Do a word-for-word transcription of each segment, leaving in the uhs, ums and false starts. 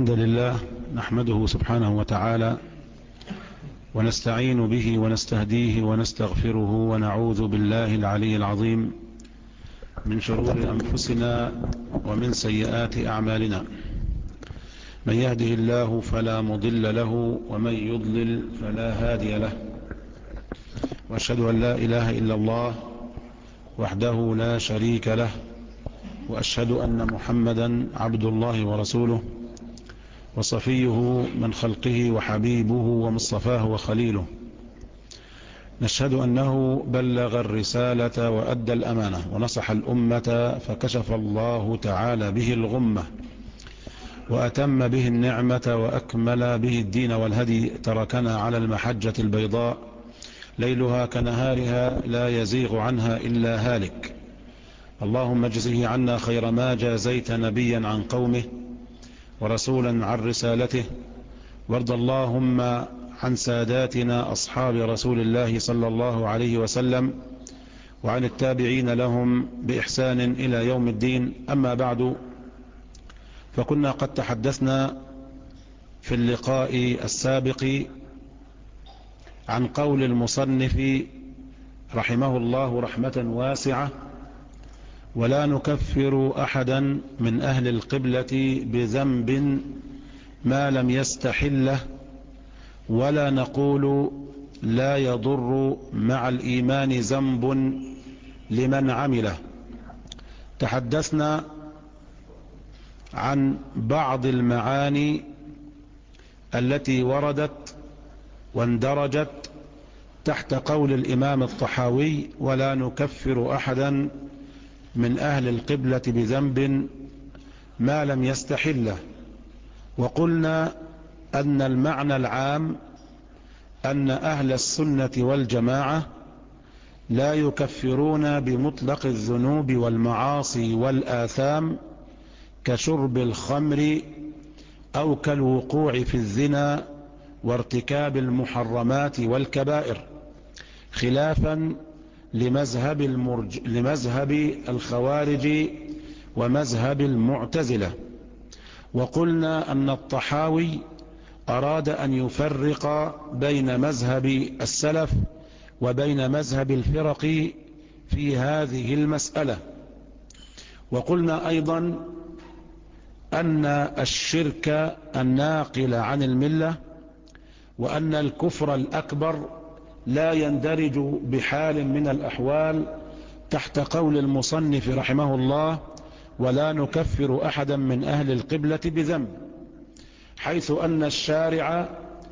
الحمد لله نحمده سبحانه وتعالى ونستعين به ونستهديه ونستغفره ونعوذ بالله العلي العظيم من شرور أنفسنا ومن سيئات أعمالنا. من يهده الله فلا مضل له ومن يضلل فلا هادي له، وأشهد أن لا إله إلا الله وحده لا شريك له، وأشهد أن محمدا عبد الله ورسوله وصفيه من خلقه وحبيبه ومصطفاه وخليله. نشهد أنه بلغ الرسالة وأدى الأمانة ونصح الأمة فكشف الله تعالى به الغمة وأتم به النعمة وأكمل به الدين والهدي. تركنا على المحجة البيضاء ليلها كنهارها لا يزيغ عنها إلا هالك. اللهم اجزه عنا خير ما جازيت نبيا عن قومه ورسولا عن رسالته، وارض اللهم عن ساداتنا أصحاب رسول الله صلى الله عليه وسلم وعن التابعين لهم بإحسان إلى يوم الدين. أما بعد، فكنا قد تحدثنا في اللقاء السابق عن قول المصنف رحمه الله رحمة واسعة: ولا نكفر أحدا من أهل القبلة بذنب ما لم يستحله، ولا نقول لا يضر مع الإيمان ذنب لمن عمله. تحدثنا عن بعض المعاني التي وردت واندرجت تحت قول الإمام الطحاوي: ولا نكفر أحدا من أهل القبلة بذنب ما لم يستحله. وقلنا أن المعنى العام أن أهل السنة والجماعة لا يكفرون بمطلق الذنوب والمعاصي والآثام كشرب الخمر أو كالوقوع في الزنا وارتكاب المحرمات والكبائر، خلافا لمذهب, المرج... لمذهب الخوارج ومذهب المعتزلة. وقلنا أن الطحاوي أراد أن يفرق بين مذهب السلف وبين مذهب الفرق في هذه المسألة. وقلنا أيضا أن الشرك الناقل عن الملة وأن الكفر الأكبر لا يندرج بحال من الأحوال تحت قول المصنف رحمه الله: ولا نكفر أحدا من أهل القبلة بذنب، حيث أن الشارع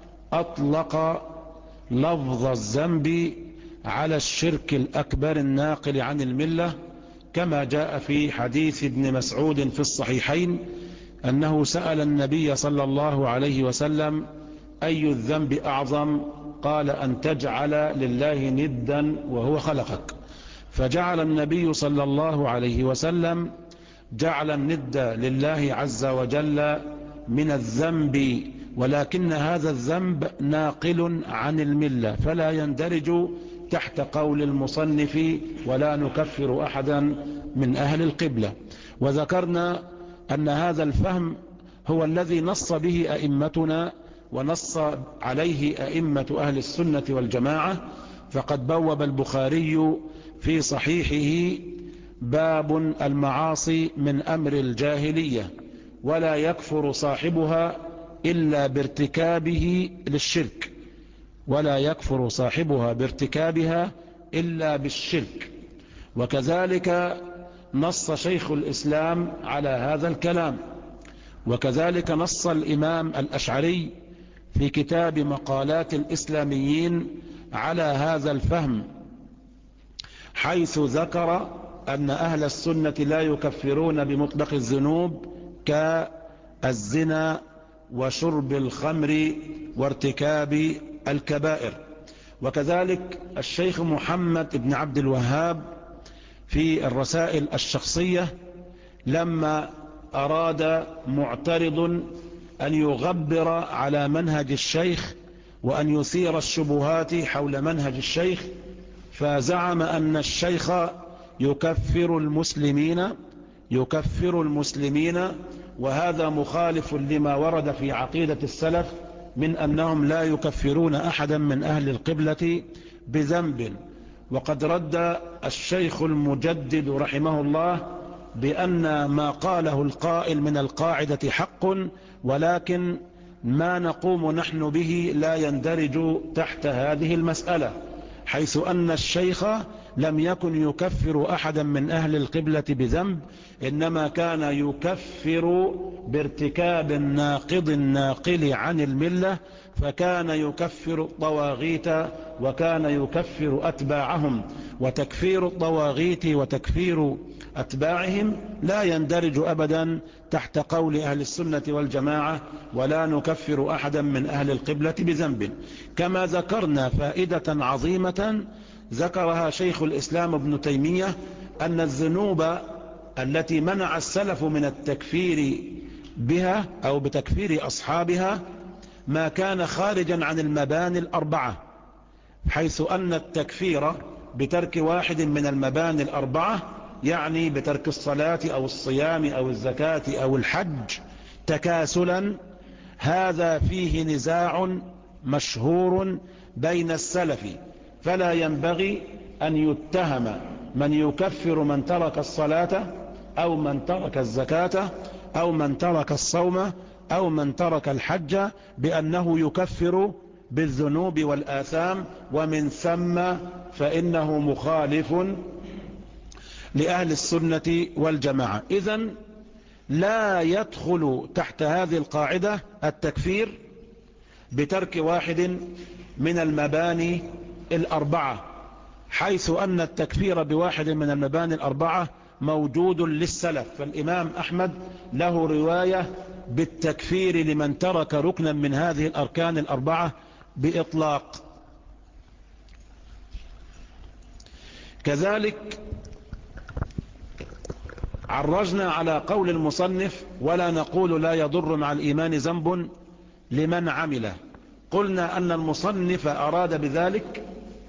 أطلق لفظ الذنب على الشرك الأكبر الناقل عن الملة، كما جاء في حديث ابن مسعود في الصحيحين أنه سأل النبي صلى الله عليه وسلم: أي الذنب أعظم؟ قال: أن تجعل لله ندا وهو خلقك. فجعل النبي صلى الله عليه وسلم جعل الند لله عز وجل من الذنب، ولكن هذا الذنب ناقل عن الملة فلا يندرج تحت قول المصنف: ولا نكفر أحدا من أهل القبلة. وذكرنا أن هذا الفهم هو الذي نص به أئمتنا ونص عليه أئمة أهل السنة والجماعة. فقد بوب البخاري في صحيحه باب المعاصي من أمر الجاهلية، ولا يكفر صاحبها إلا بارتكابه للشرك، ولا يكفر صاحبها بارتكابها إلا بالشرك. وكذلك نص شيخ الإسلام على هذا الكلام، وكذلك نص الإمام الأشعري في كتاب مقالات الإسلاميين على هذا الفهم، حيث ذكر أن أهل السنة لا يكفرون بمطلق الذنوب كالزنا وشرب الخمر وارتكاب الكبائر. وكذلك الشيخ محمد بن عبد الوهاب في الرسائل الشخصية لما أراد معترض أن يغبر على منهج الشيخ وأن يثير الشبهات حول منهج الشيخ، فزعم أن الشيخ يكفر المسلمين يكفر المسلمين وهذا مخالف لما ورد في عقيدة السلف من أنهم لا يكفرون أحدا من أهل القبلة بذنب. وقد رد الشيخ المجدد رحمه الله بأن ما قاله القائل من القاعدة حق، ولكن ما نقوم نحن به لا يندرج تحت هذه المسألة، حيث أن الشيخ لم يكن يكفر أحدا من أهل القبلة بذنب، إنما كان يكفر بارتكاب ناقض ناقل عن الملة، فكان يكفر الطواغيت وكان يكفر أتباعهم. وتكفير الطواغيت وتكفير أتباعهم لا يندرج أبدا تحت قول أهل السنة والجماعة ولا نكفر أحدا من أهل القبلة بذنب. كما ذكرنا فائدة عظيمة ذكرها شيخ الإسلام ابن تيمية، أن الذنوب التي منع السلف من التكفير بها أو بتكفير أصحابها ما كان خارجا عن المباني الأربعة، حيث أن التكفير بترك واحد من المباني الأربعة يعني بترك الصلاة أو الصيام أو الزكاة أو الحج تكاسلا، هذا فيه نزاع مشهور بين السلف، فلا ينبغي أن يتهم من يكفر من ترك الصلاة أو من ترك الزكاة أو من ترك الصوم أو من ترك الحج بأنه يكفر بالذنوب والآثام، ومن ثم فإنه مخالف لأهل السنة والجماعة. إذن لا يدخل تحت هذه القاعدة التكفير بترك واحد من المباني الأربعة، حيث أن التكفير بواحد من المباني الأربعة موجود للسلف. فالإمام أحمد له رواية بالتكفير لمن ترك ركنا من هذه الأركان الأربعة بإطلاق. كذلك عرجنا على قول المصنف ولا نقول لا يضر مع الإيمان ذنب لمن عمله. قلنا أن المصنف أراد بذلك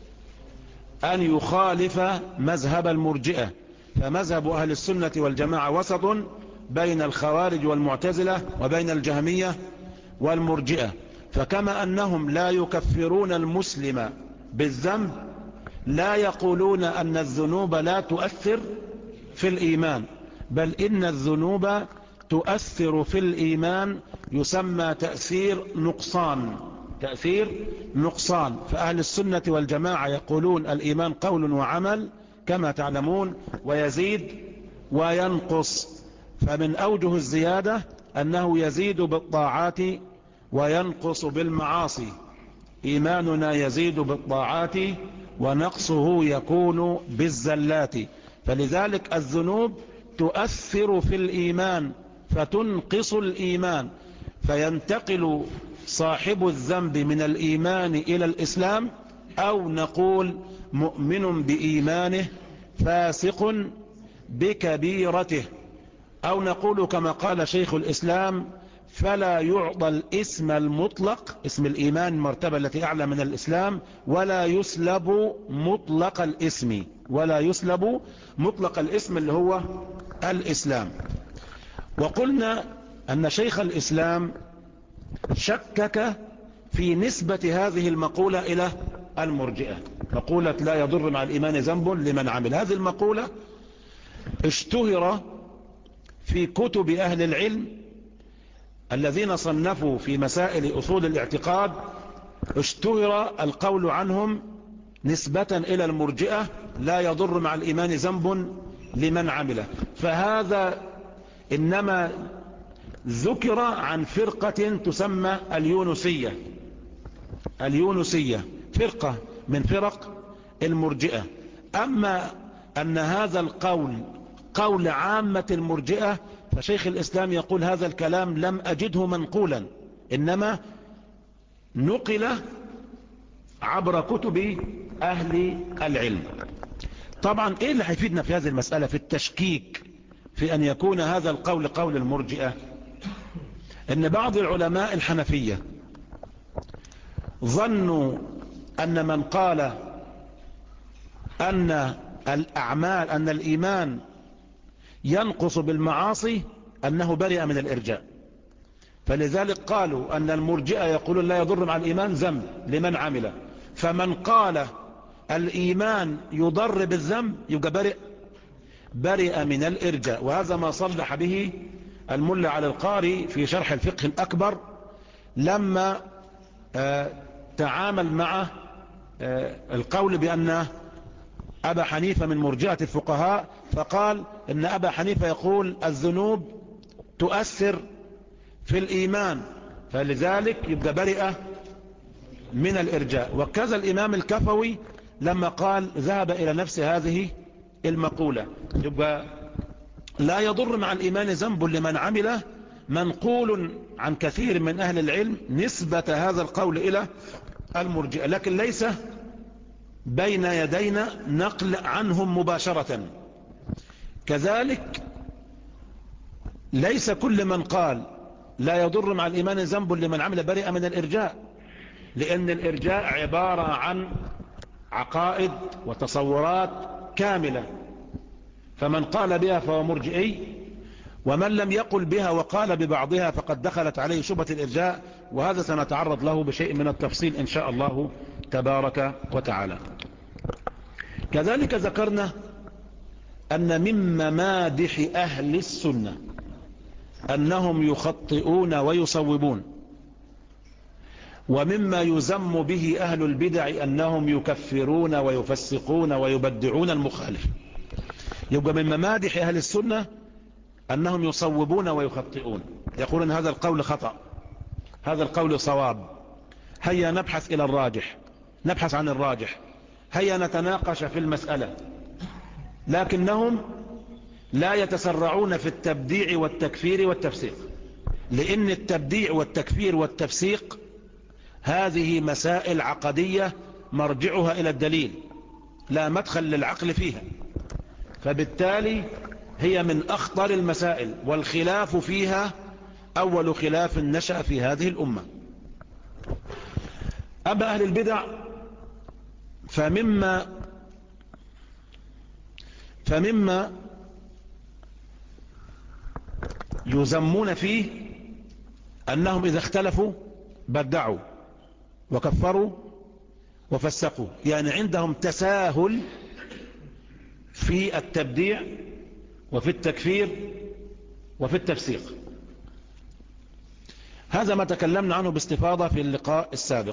أن يخالف مذهب المرجئة، فمذهب أهل السنة والجماعة وسط بين الخوارج والمعتزلة وبين الجهمية والمرجئة. فكما أنهم لا يكفرون المسلم بالذنب، لا يقولون أن الذنوب لا تؤثر في الإيمان، بل إن الذنوب تؤثر في الإيمان، يسمى تأثير نقصان، تأثير نقصان. فأهل السنة والجماعة يقولون الإيمان قول وعمل كما تعلمون، ويزيد وينقص. فمن أوجه الزيادة أنه يزيد بالطاعات وينقص بالمعاصي. إيماننا يزيد بالطاعات ونقصه يكون بالزلات. فلذلك الذنوب تؤثر في الإيمان فتنقص الإيمان، فينتقل صاحب الذنب من الإيمان إلى الإسلام، أو نقول مؤمن بإيمانه فاسق بكبيرته، أو نقول كما قال شيخ الإسلام فلا يعطى الاسم المطلق، اسم الإيمان المرتبة التي أعلى من الإسلام، ولا يسلب مطلق الاسم، ولا يسلب مطلق الاسم اللي هو الإسلام. وقلنا أن شيخ الإسلام شكك في نسبة هذه المقولة إلى المرجئة، مقولة لا يضر مع الإيمان ذنب لمن عمل. هذه المقولة اشتهر في كتب أهل العلم الذين صنفوا في مسائل أصول الاعتقاد، اشتهر القول عنهم نسبة إلى المرجئة لا يضر مع الإيمان ذنب لمن عمله. فهذا إنما ذكر عن فرقة تسمى اليونسية، اليونسية فرقة من فرق المرجئة. أما أن هذا القول قول عامة المرجئة فشيخ الإسلام يقول هذا الكلام لم أجده منقولا، إنما نقل عبر كتب أهل العلم. طبعا إيه اللي هيفيدنا في هذه المسألة في التشكيك في أن يكون هذا القول قول المرجئة؟ إن بعض العلماء الحنفية ظنوا أن من قال أن الأعمال أن الإيمان ينقص بالمعاصي أنه برئ من الإرجاء. فلذلك قالوا أن المرجئة يقولون لا يضر مع الإيمان ذنب لمن عمل، فمن قال الإيمان يضر بالذنب يبقى برئ برئ من الإرجاء. وهذا ما صلح به الملا على القاري في شرح الفقه الأكبر لما آه تعامل مع آه القول بأن أبا حنيفة من مرجئة الفقهاء، فقال إن أبا حنيفة يقول الذنوب تؤثر في الإيمان، فلذلك يبقى برئ من الإرجاء. وكذا الإمام الكفوي لما قال ذهب إلى نفس هذه المقولة. يبقى لا يضر مع الإيمان ذنب لمن عمله منقول عن كثير من أهل العلم نسبة هذا القول إلى المرجئة، لكن ليس بين يدينا نقل عنهم مباشرة. كذلك ليس كل من قال لا يضر مع الإيمان ذنب لمن عمل برئ من الإرجاء، لأن الإرجاء عبارة عن عقائد وتصورات كاملة، فمن قال بها فهو مرجئي، ومن لم يقل بها وقال ببعضها فقد دخلت عليه شبهة الإرجاء، وهذا سنتعرض له بشيء من التفصيل إن شاء الله تبارك وتعالى. كذلك ذكرنا أن من ممادح أهل السنة أنهم يخطئون ويصوبون، ومما يذم به أهل البدع أنهم يكفرون ويفسقون ويبدعون المخالف. يبقى من ممادح أهل السنة أنهم يصوبون ويخطئون، يقولون هذا القول خطأ، هذا القول صواب، هيا نبحث إلى الراجح، نبحث عن الراجح، هيا نتناقش في المسألة. لكنهم لا يتسرعون في التبديع والتكفير والتفسيق، لأن التبديع والتكفير والتفسيق هذه مسائل عقدية مرجعها إلى الدليل، لا مدخل للعقل فيها، فبالتالي هي من أخطر المسائل، والخلاف فيها أول خلاف نشأ في هذه الأمة. أما أهل البدع فمما فمما يذمون فيه أنهم إذا اختلفوا بدعوا وكفروا وفسقوا، يعني عندهم تساهل في التبديع وفي التكفير وفي التفسيق. هذا ما تكلمنا عنه باستفاضة في اللقاء السابق.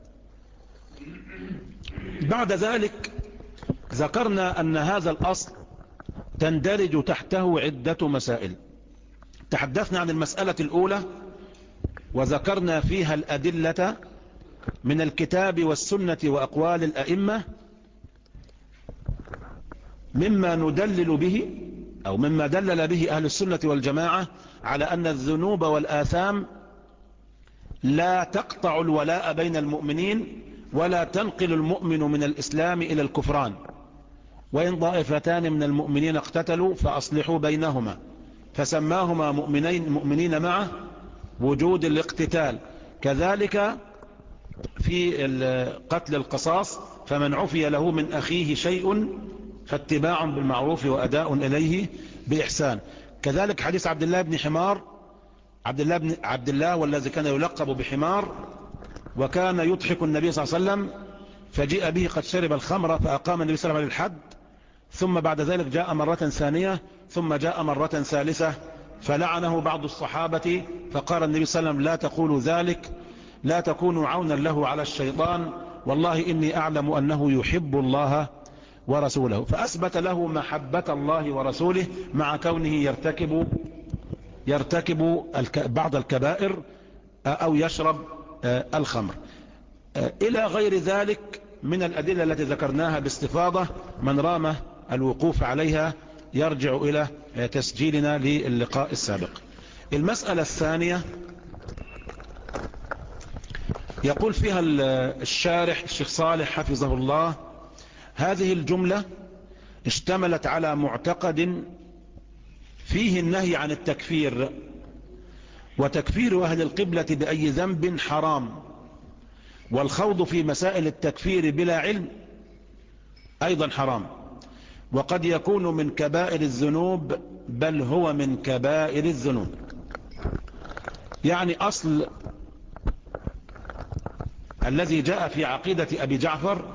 بعد ذلك ذكرنا أن هذا الأصل تندرج تحته عدة مسائل. تحدثنا عن المسألة الأولى وذكرنا فيها الأدلة من الكتاب والسنة وأقوال الأئمة مما ندلل به أو مما دلل به أهل السنة والجماعة على أن الذنوب والآثام لا تقطع الولاء بين المؤمنين ولا تنقل المؤمن من الإسلام إلى الكفران، وإن ضائفتان من المؤمنين اقتتلوا فأصلحوا بينهما، فسماهما مؤمنين مؤمنين مع وجود الاقتتال. كذلك في قتل القصاص فمن عفي له من أخيه شيء فاتباع بالمعروف وأداء إليه بإحسان. كذلك حديث عبد الله بن حمار، عبد الله بن عبد الله والذي كان يلقب بحمار، وكان يضحك النبي صلى الله عليه وسلم، فجيء به قد شرب الخمر فأقام النبي صلى الله عليه وسلم الحد، ثم بعد ذلك جاء مرة ثانية، ثم جاء مرة ثالثة فلعنه بعض الصحابة، فقال النبي صلى الله عليه وسلم لا تقولوا ذلك، لا تكونوا عونا له على الشيطان، والله إني أعلم أنه يحب الله ورسوله، فأثبت له محبة الله ورسوله مع كونه يرتكب يرتكب بعض الكبائر أو يشرب الخمر إلى غير ذلك من الأدلة التي ذكرناها باستفاضة. من رام الوقوف عليها يرجع إلى تسجيلنا للقاء السابق. المسألة الثانية يقول فيها الشارح الشيخ صالح حفظه الله: هذه الجملة اشتملت على معتقد فيه النهي عن التكفير، وتكفير أهل القبلة بأي ذنب حرام، والخوض في مسائل التكفير بلا علم أيضا حرام، وقد يكون من كبائر الذنوب، بل هو من كبائر الذنوب. يعني أصل الذي جاء في عقيدة أبي جعفر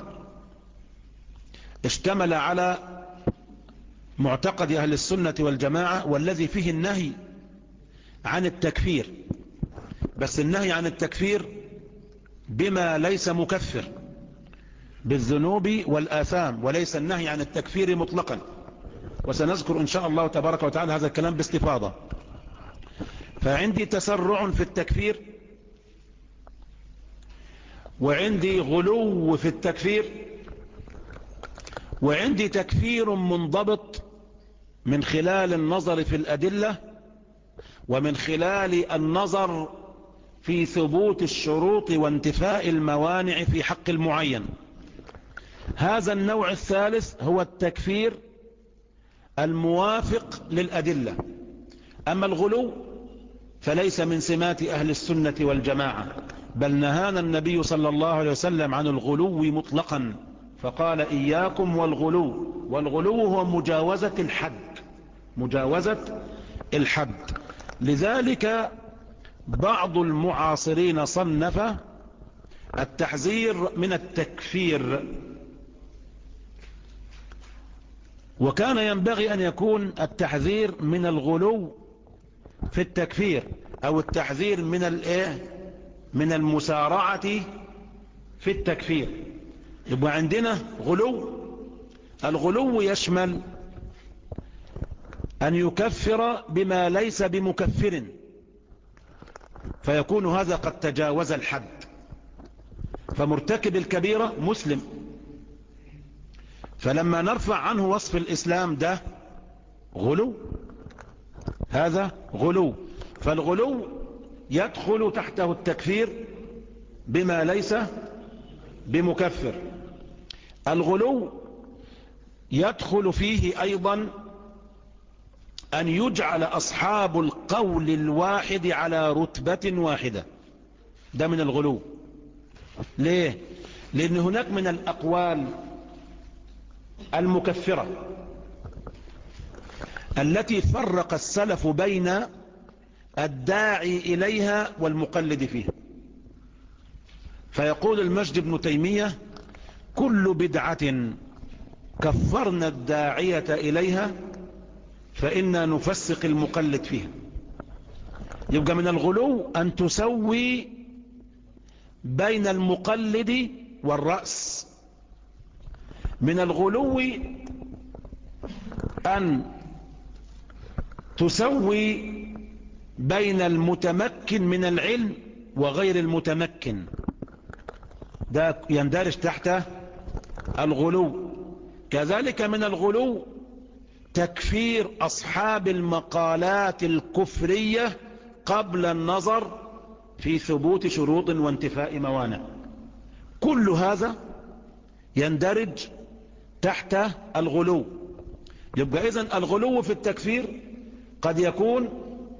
اشتمل على معتقد أهل السنة والجماعة، والذي فيه النهي عن التكفير، بس النهي عن التكفير بما ليس مكفر بالذنوب والآثام، وليس النهي عن التكفير مطلقا. وسنذكر إن شاء الله تبارك وتعالى هذا الكلام باستفاضة. فعندي تسرع في التكفير، وعندي غلو في التكفير، وعندي تكفير منضبط من خلال النظر في الأدلة، ومن خلال النظر في ثبوت الشروط وانتفاء الموانع في حق المعين. هذا النوع الثالث هو التكفير الموافق للأدلة. أما الغلو فليس من سمات أهل السنة والجماعة، بل نهانا النبي صلى الله عليه وسلم عن الغلو مطلقا، فقال إياكم والغلو. والغلو هو مجاوزة الحد، مجاوزة الحد. لذلك بعض المعاصرين صنف التحذير من التكفير، وكان ينبغي أن يكون التحذير من الغلو في التكفير، أو التحذير من الايه من المسارعة في التكفير. يبقى عندنا غلو. الغلو يشمل أن يكفر بما ليس بمكفر، فيكون هذا قد تجاوز الحد. فمرتكب الكبيرة مسلم، فلما نرفع عنه وصف الإسلام ده غلو، هذا غلو. فالغلو يدخل تحته التكفير بما ليس بمكفر. الغلو يدخل فيه أيضا أن يجعل أصحاب القول الواحد على رتبة واحدة، ده من الغلو. ليه؟ لأن هناك من الأقوال المكفرة التي فرق السلف بين الداعي إليها والمقلد فيها. فيقول المجد بن تيمية: كل بدعة كفرنا الداعية إليها فإنا نفسق المقلد فيها. يبقى من الغلو أن تسوي بين المقلد والرأس. من الغلو أن تسوي بين المتمكن من العلم وغير المتمكن، ده يندرج تحت الغلو. كذلك من الغلو تكفير أصحاب المقالات الكفرية قبل النظر في ثبوت شروط وانتفاء موانع. كل هذا يندرج تحت الغلو. يبقى إذن الغلو في التكفير قد يكون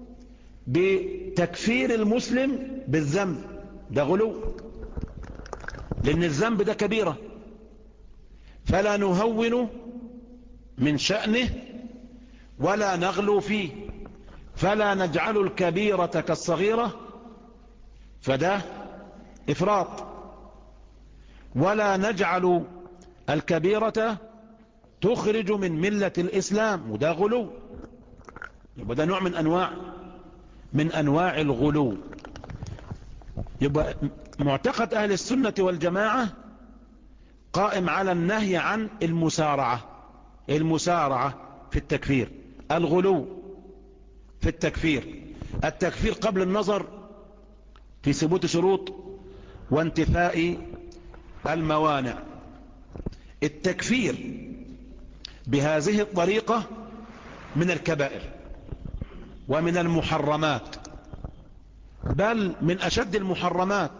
بتكفير المسلم بالذنب، ده غلو، لأن الذنب ده كبيرة، فلا نهون من شأنه ولا نغلو فيه، فلا نجعل الكبيرة كالصغيرة فده إفراط، ولا نجعل الكبيرة تخرج من ملة الإسلام، وده غلو. يبقى ده نوع من أنواع من أنواع الغلو. يبقى معتقد أهل السنة والجماعة قائم على النهي عن المسارعة، المسارعة في التكفير، الغلو في التكفير، التكفير قبل النظر في ثبوت شروط وانتفاء الموانع. التكفير بهذه الطريقة من الكبائر ومن المحرمات، بل من أشد المحرمات،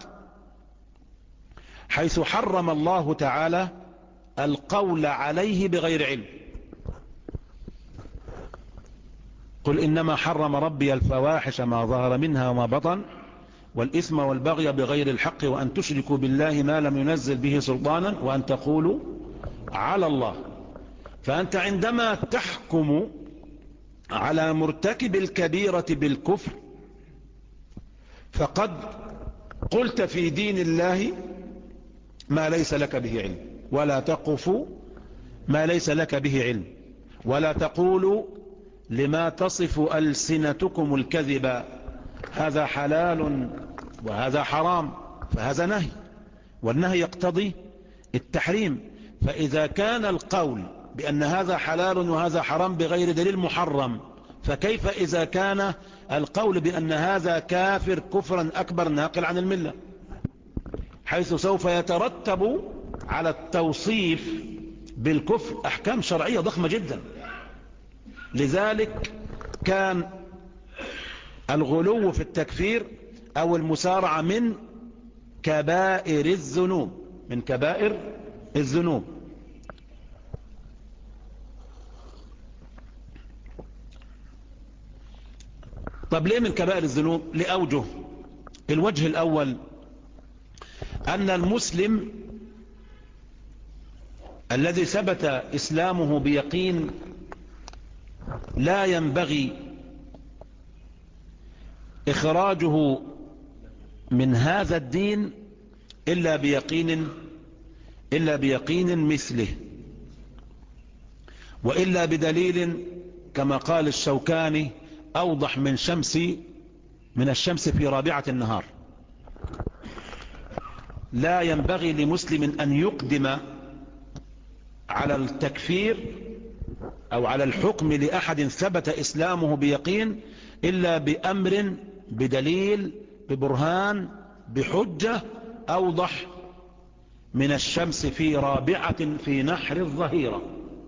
حيث حرم الله تعالى القول عليه بغير علم. قل إنما حرم ربي الفواحش ما ظهر منها وما بطن والإثم والبغي بغير الحق وأن تشركوا بالله ما لم ينزل به سلطانا وأن تقولوا على الله فأنت عندما تحكم على مرتكب الكبيرة بالكفر فقد قلت في دين الله ما ليس لك به علم، ولا تقف ما ليس لك به علم، ولا تقول لما تصف ألسنتكم الكذب هذا حلال وهذا حرام، فهذا نهي، والنهي يقتضي التحريم. فإذا كان القول بأن هذا حلال وهذا حرام بغير دليل محرم، فكيف إذا كان القول بأن هذا كافر كفرا أكبر ناقل عن الملة، حيث سوف يترتب على التوصيف بالكفر أحكام شرعية ضخمة جدا. لذلك كان الغلو في التكفير أو المسارعة من كبائر الذنوب، من كبائر الذنوب. طب ليه من كبائر الذنوب؟ لأوجه. الوجه الأول أن المسلم الذي ثبت إسلامه بيقين لا ينبغي إخراجه من هذا الدين إلا بيقين إلا بيقين مثله، وإلا بدليل كما قال الشوكاني أوضح من شمس من الشمس في رابعة النهار. لا ينبغي لمسلم أن يقدم على التكفير أو على الحكم لأحد ثبت إسلامه بيقين إلا بأمر بدليل ببرهان بحجة أوضح من الشمس في رابعة في نحر الظهيرة.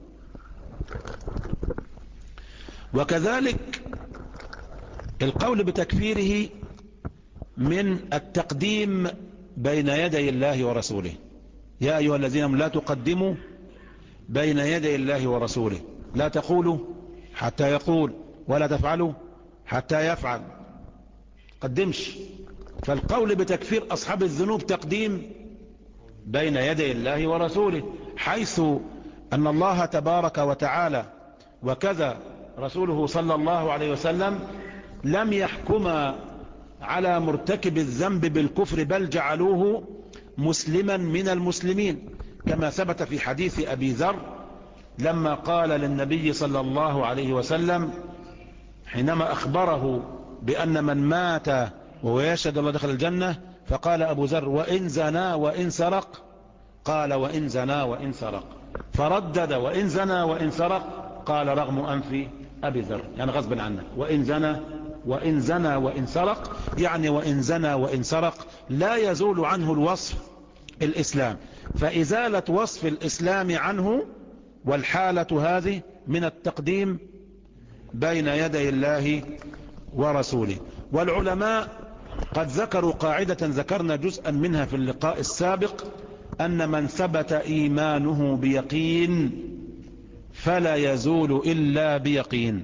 وكذلك القول بتكفيره من التقديم بين يدي الله ورسوله. يا أيها الذين لا تقدموا بين يدي الله ورسوله، لا تقولوا حتى يقول، ولا تفعلوا حتى يفعل. قدمش. فالقول بتكفير أصحاب الذنوب تقديم بين يدي الله ورسوله، حيث أن الله تبارك وتعالى وكذا رسوله صلى الله عليه وسلم لم يحكم على مرتكب الذنب بالكفر، بل جعلوه مسلما من المسلمين، كما ثبت في حديث أبي ذر لما قال للنبي صلى الله عليه وسلم حينما أخبره بأن من مات وهو يشهد الله دخل الجنة، فقال أبو ذر وإن زنا وإن سرق، قال وإن زنا وإن سرق، فردد وإن زنا وإن سرق، قال رغم أنف أبي ذر، يعني غصبا عنك، وإن زنا وإن زنا وإن سرق، يعني وإن زنا وإن سرق لا يزول عنه الوصف الإسلام. فإزالة وصف الإسلام عنه والحالة هذه من التقديم بين يدي الله ورسوله. والعلماء قد ذكروا قاعدة ذكرنا جزءا منها في اللقاء السابق، أن من ثبت إيمانه بيقين فلا يزول إلا بيقين.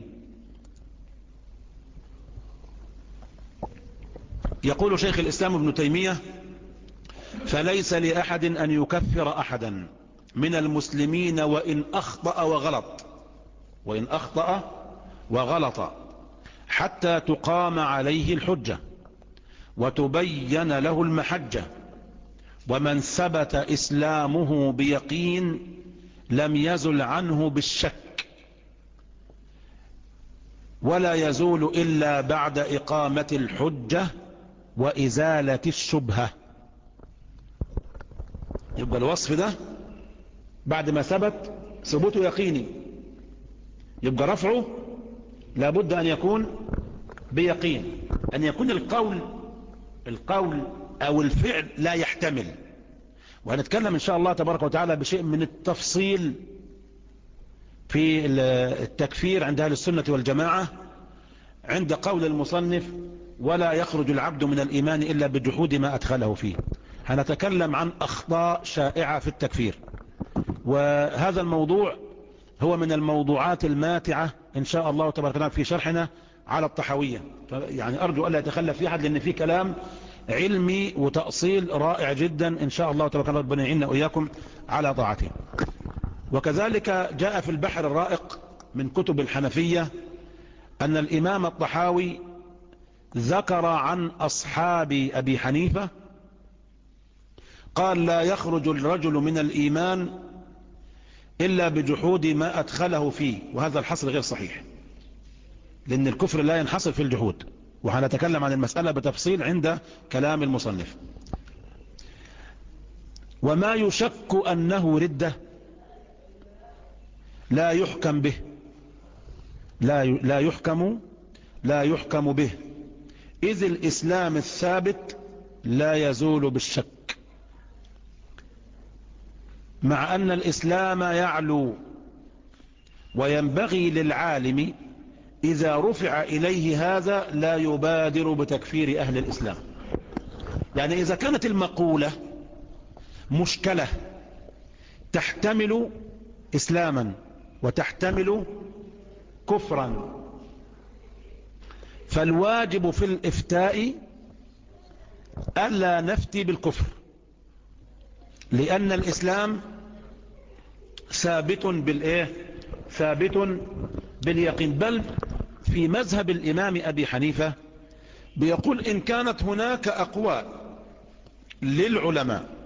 يقول شيخ الإسلام ابن تيمية فليس لأحد أن يكفر أحدا من المسلمين وإن أخطأ وغلط وإن أخطأ وغلط حتى تقام عليه الحجة وتبين له المحجة. ومن ثبت إسلامه بيقين لم يزل عنه بالشك، ولا يزول إلا بعد إقامة الحجة وإزالة الشبهة. يبقى الوصف ده بعد ما ثبت ثبوته يقيني، يبقى رفعه لابد أن يكون بيقين، أن يكون القول القول أو الفعل لا يحتمل. وهنتكلم إن شاء الله تبارك وتعالى بشيء من التفصيل في التكفير عند أهل السنة والجماعة عند قول المصنف ولا يخرج العبد من الإيمان إلا بجحود ما أدخله فيه. هنتكلم عن أخطاء شائعة في التكفير، وهذا الموضوع هو من الموضوعات الماتعة إن شاء الله تبارك وتعالى في شرحنا على الطحاوية. يعني أرجو ألا يتخلف في أحد، لأن في كلام علمي وتأصيل رائع جدا إن شاء الله تبارك وتعالى، ربنا يعيننا وإياكم على طاعته. وكذلك جاء في البحر الرائق من كتب الحنفية أن الإمام الطحاوي ذكر عن أصحاب أبي حنيفة قال لا يخرج الرجل من الإيمان إلا بجحود ما أدخله فيه، وهذا الحصر غير صحيح، لأن الكفر لا ينحصر في الجحود، وهنتكلم عن المسألة بتفصيل عند كلام المصنف. وما يشك أنه ردة لا يحكم به، لا لا يحكم لا يحكم به إذ الإسلام الثابت لا يزول بالشك، مع أن الإسلام يعلو، وينبغي للعالم إذا رفع إليه هذا لا يبادر بتكفير أهل الإسلام. يعني إذا كانت المقولة مشكلة تحتمل إسلاما وتحتمل كفرا، فالواجب في الإفتاء ألا نفتي بالكفر، لأن الإسلام ثابت بالإيه؟ ثابت باليقين. بل في مذهب الإمام أبي حنيفة بيقول إن كانت هناك أقوال للعلماء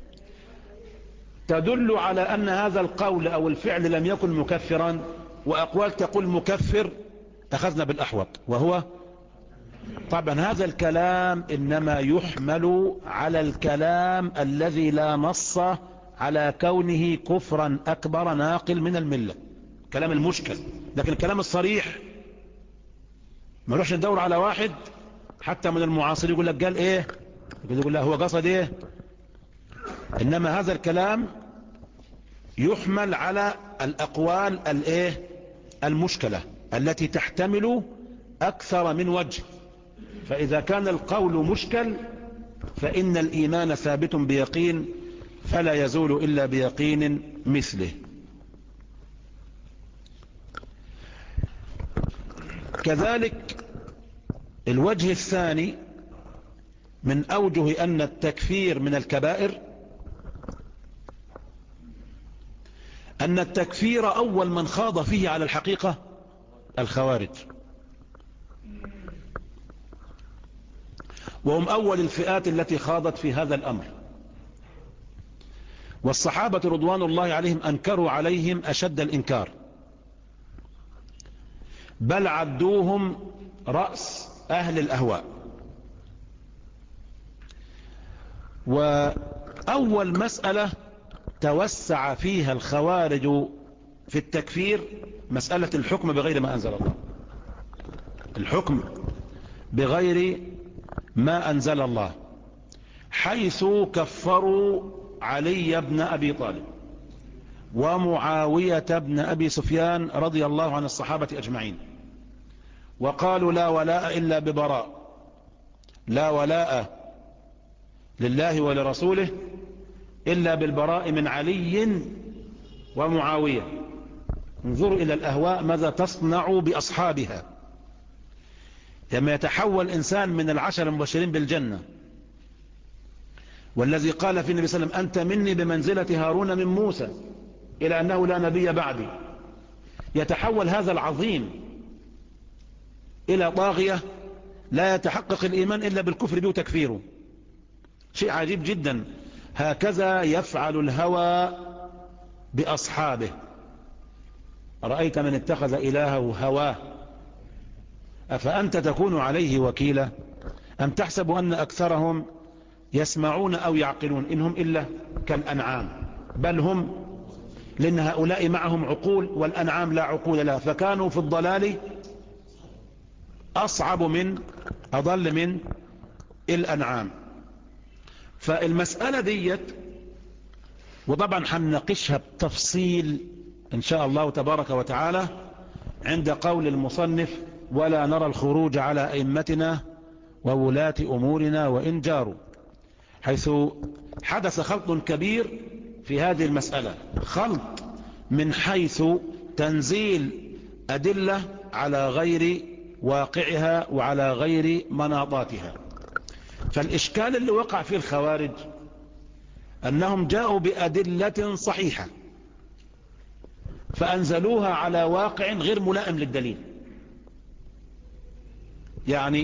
تدل على أن هذا القول أو الفعل لم يكن مكفرا، وأقوال تقول مكفر، أخذنا بالأحوط، وهو طبعا هذا الكلام إنما يحمل على الكلام الذي لا نص على كونه كفرا أكبر ناقل من الملة، كلام المشكل. لكن الكلام الصريح ما نروحش ندور على واحد حتى من المعاصرين يقول لك قال ايه، يقول لا هو قصد ايه. انما هذا الكلام يحمل على الاقوال الايه المشكلة التي تحتمل اكثر من وجه، فاذا كان القول مشكل فان الايمان ثابت بيقين فلا يزول الا بيقين مثله. كذلك الوجه الثاني من أوجه أن التكفير من الكبائر أن التكفير أول من خاض فيه على الحقيقة الخوارج، وهم أول الفئات التي خاضت في هذا الأمر، والصحابة رضوان الله عليهم أنكروا عليهم أشد الإنكار، بل عدوهم رأس أهل الأهواء. وأول مسألة توسع فيها الخوارج في التكفير مسألة الحكم بغير ما أنزل الله، الحكم بغير ما أنزل الله، حيث كفروا علي بن أبي طالب ومعاوية بن أبي سفيان رضي الله عن الصحابة أجمعين، وقالوا لا ولاء إلا ببراء، لا ولاء لله ولرسوله إلا بالبراء من علي ومعاوية. انظروا إلى الأهواء ماذا تصنع بأصحابها. لما يتحول إنسان من العشر المبشرين بالجنة، والذي قال في النبي صلى الله عليه وسلم أنت مني بمنزلة هارون من موسى، إلى أنه لا نبي بعدي، يتحول هذا العظيم إلى طاغية لا يتحقق الإيمان إلا بالكفر به وتكفيره. شيء عجيب جدا. هكذا يفعل الهوى بأصحابه. رأيت من اتخذ إلهه هواه أفأنت تكون عليه وكيلا أم تحسب أن أكثرهم يسمعون أو يعقلون إنهم إلا كالأنعام بل هم، لأن هؤلاء معهم عقول والأنعام لا عقول لها، فكانوا في الضلال أصعب من أضل من الأنعام. فالمسألة ديت وطبعا حنناقشها بتفصيل إن شاء الله تبارك وتعالى عند قول المصنف ولا نرى الخروج على أئمتنا وولاة أمورنا وإن جاروا، حيث حدث خلط كبير في هذه المسألة، خلط من حيث تنزيل أدلة على غير واقعها وعلى غير مناطاتها. فالإشكال اللي وقع فيه الخوارج أنهم جاءوا بأدلة صحيحة فأنزلوها على واقع غير ملائم للدليل. يعني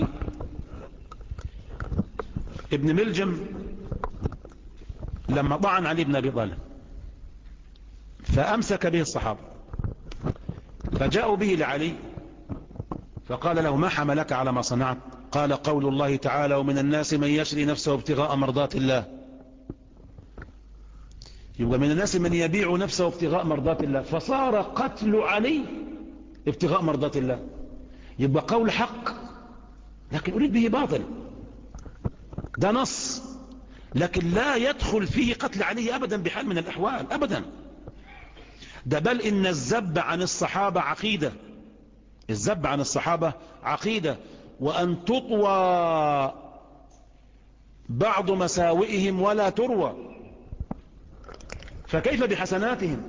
ابن ملجم لما طعن علي بن أبي طالب فأمسك به الصحابة، فجاءوا به لعلي فقال له: ما حملك على ما صنعت؟ قال: قول الله تعالى: ومن الناس من يشري نفسه ابتغاء مرضات الله. يبقى من الناس من يبيع نفسه ابتغاء مرضات الله، فصار قتل علي ابتغاء مرضات الله. يبقى قول حق لكن أريد به باطل، ده نص، لكن لا يدخل فيه قتل علي أبدا بحال من الأحوال أبدا. ده بل إن الذب عن الصحابة عقيدة، الذب عن الصحابة عقيدة، وأن تطوى بعض مساوئهم ولا تروى، فكيف بحسناتهم؟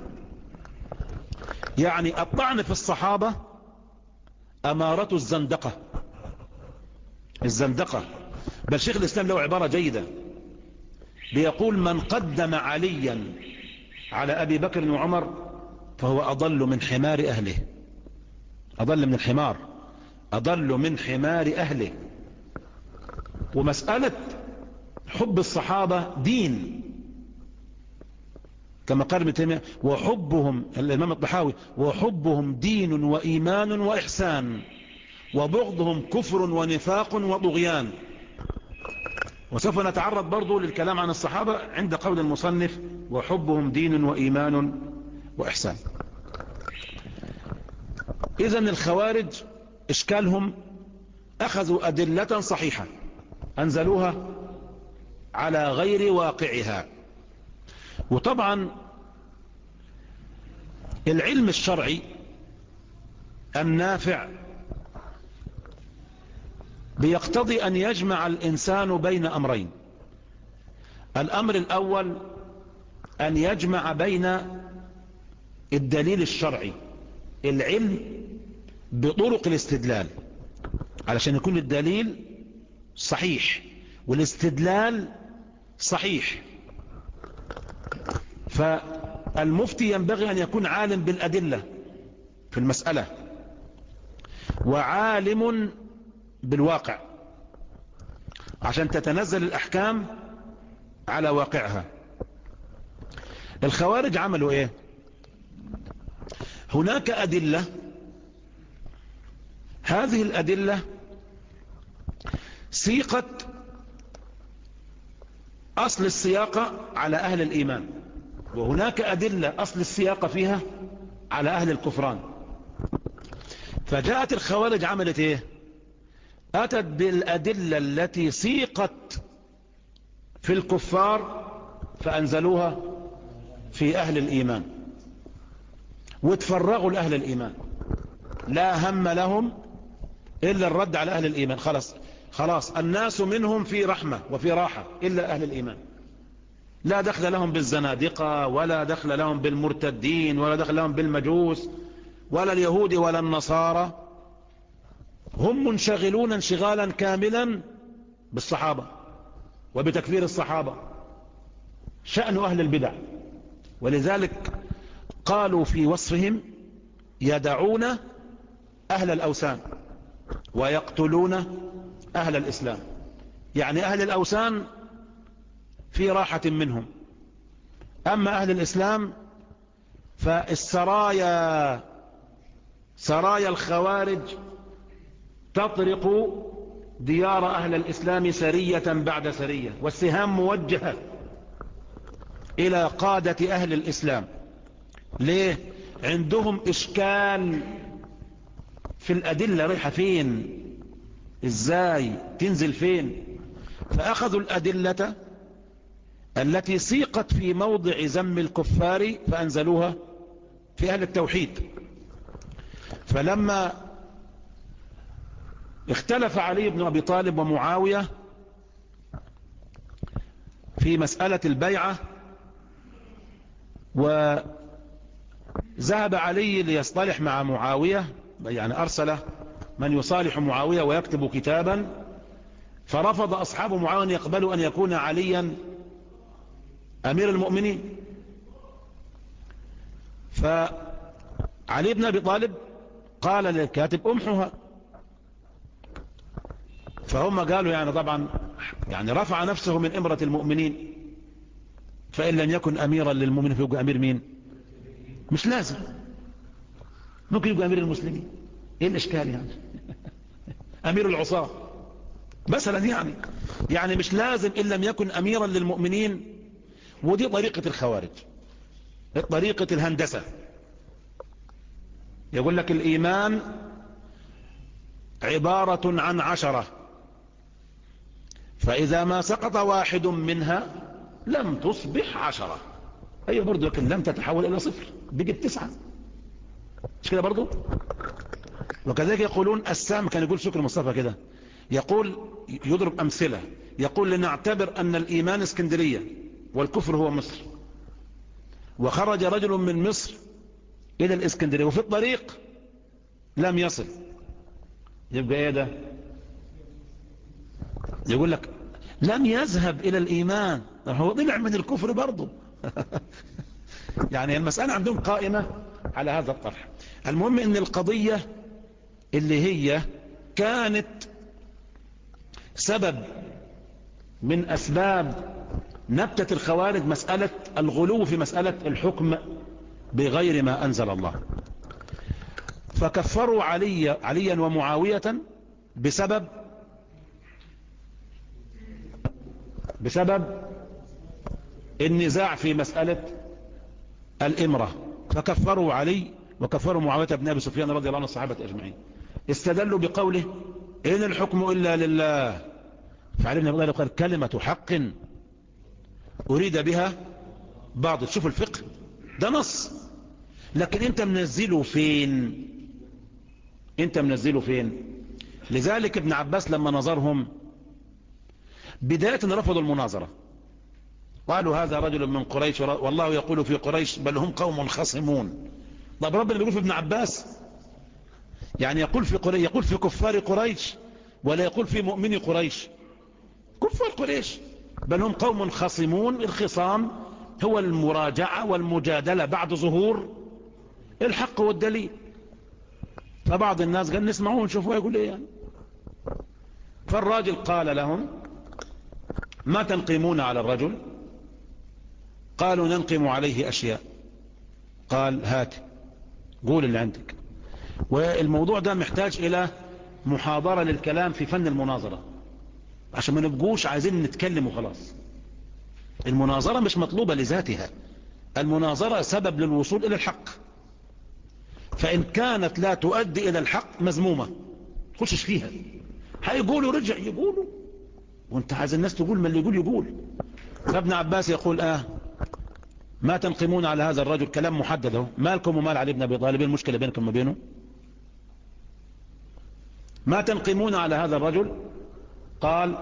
يعني الطعن في الصحابة أمارة الزندقة، الزندقة. بل شيخ الإسلام له عبارة جيدة بيقول: من قدم عليا على أبي بكر وعمر فهو أضل من حمار أهله، أضل من الحمار، أضل من حمار أهله. ومسألة حب الصحابة دين، كما قال ابن تيمية: وحبهم، الإمام الطحاوي: وحبهم دين وإيمان وإحسان، وبغضهم كفر ونفاق وطغيان. وسوف نتعرض برضو للكلام عن الصحابة عند قول المصنف: وحبهم دين وإيمان وإحسان. إذن الخوارج إشكالهم أخذوا أدلة صحيحة أنزلوها على غير واقعها. وطبعا العلم الشرعي النافع بيقتضي أن يجمع الإنسان بين أمرين. الأمر الأول أن يجمع بين الدليل الشرعي، العلم بطرق الاستدلال، علشان يكون الدليل صحيح والاستدلال صحيح. فالمفتي ينبغي أن يكون عالم بالأدلة في المسألة، وعالم بالواقع، عشان تتنزل الأحكام على واقعها. الخوارج عملوا ايه؟ هناك أدلة، هذه الأدلة سيقت أصل السياقة على أهل الإيمان، وهناك أدلة أصل السياقة فيها على أهل الكفران. فجاءت الخوارج عملت ايه؟ أتت بالأدلة التي سيقت في الكفار فأنزلوها في أهل الإيمان، وتفرغوا لأهل الإيمان، لا هم لهم إلا الرد على أهل الإيمان. خلاص خلاص الناس منهم في رحمة وفي راحة إلا أهل الإيمان، لا دخل لهم بالزنادقة، ولا دخل لهم بالمرتدين، ولا دخل لهم بالمجوس، ولا اليهود ولا النصارى. هم منشغلون انشغالا كاملا بالصحابة وبتكفير الصحابة، شأن أهل البدع. ولذلك قالوا في وصفهم: يدعون أهل الأوثان ويقتلون أهل الإسلام. يعني أهل الأوثان في راحة منهم، أما أهل الإسلام فالسرايا، سرايا الخوارج تطرق ديار أهل الإسلام سرية بعد سرية، والسهام موجهة إلى قادة أهل الإسلام. ليه؟ عندهم إشكال في الأدلة، رايحة فين، إزاي تنزل فين. فأخذوا الأدلة التي سيقت في موضع ذم الكفار فأنزلوها في أهل التوحيد. فلما اختلف علي بن أبي طالب ومعاوية في مسألة البيعة، وذهب علي ليصطلح مع معاوية، يعني أرسل من يصالح معاوية ويكتب كتابا، فرفض أصحاب معاوية أن يقبلوا أن يكون عليا أمير المؤمنين. علي بن أبي طالب قال للكاتب امحوها، فهم قالوا يعني طبعا يعني رفع نفسه من إمرة المؤمنين، فإن لم يكن أميرا للمؤمنين فيبقى أمير مين؟ مش لازم، ممكن يبقى أمير المسلمين، إيه الإشكال يعني؟ أمير العصاة مثلا يعني يعني مش لازم إن لم يكن أميرا للمؤمنين. ودي طريقة الخوارج، طريقة الهندسة. يقول لك الإيمان عبارة عن عشرة، فإذا ما سقط واحد منها لم تصبح عشرة. أيوة برضو، لكن لم تتحول إلى صفر، بقت تسعة، مش كده برضو؟ وكذلك يقولون السام، كان يقول شكر مصطفى كده، يقول يضرب أمثلة، يقول لنعتبر أن الإيمان اسكندرية والكفر هو مصر، وخرج رجل من مصر إلى الإسكندرية وفي الطريق لم يصل، يبقى ايه ده؟ يقول لك لم يذهب إلى الإيمان، هو طلع من الكفر برضه. يعني المسألة عندهم قائمة على هذا الطرح. المهم ان القضية اللي هي كانت سبب من أسباب نبتة الخوارج مسألة الغلو في مسألة الحكم بغير ما أنزل الله، فكفروا علي عليا ومعاوية بسبب بسبب النزاع في مسألة الإمرة، فكفروا علي وكفروا معاوية بن أبي سفيان رضي الله عنه الصحابة أجمعين. استدلوا بقوله إن الحكم إلا لله، فعلي بن أبي طالب قال كلمة حق أريد بها بعض. تشوف الفقه ده نص، لكن انت منزله فين؟ انت منزله فين؟ لذلك ابن عباس لما نظرهم بداية رفضوا المناظرة، قالوا هذا رجل من قريش والله يقول في قريش بل هم قوم خصمون. طب ربنا بيقول في ابن عباس، يعني يقول في قريش، يقول في كفار قريش ولا يقول في مؤمني قريش؟ كفار قريش بل هم قوم خصمون. الخصام هو المراجعة والمجادلة بعد ظهور الحق والدليل. فبعض الناس قال نسمعوه ونشوفوه يقول ايه يعني. فالراجل قال لهم ما تنقمون على الرجل؟ قالوا ننقم عليه أشياء. قال هات قول اللي عندك. والموضوع ده محتاج إلى محاضرة للكلام في فن المناظرة، عشان ما نبقوش عايزين نتكلم وخلاص. المناظرة مش مطلوبة لذاتها، المناظرة سبب للوصول إلى الحق، فإن كانت لا تؤدي إلى الحق مذمومة تخشش فيها. هيقولوا رجع يقولوا، وانت عايز الناس تقول ما اللي يقول يقول. فابن عباس يقول اه ما تنقمون على هذا الرجل، كلام محدد اهو، مالكم ومال علي بن ابي طالب؟ المشكلة بينكم وبينه؟ ما تنقمون على هذا الرجل؟ قال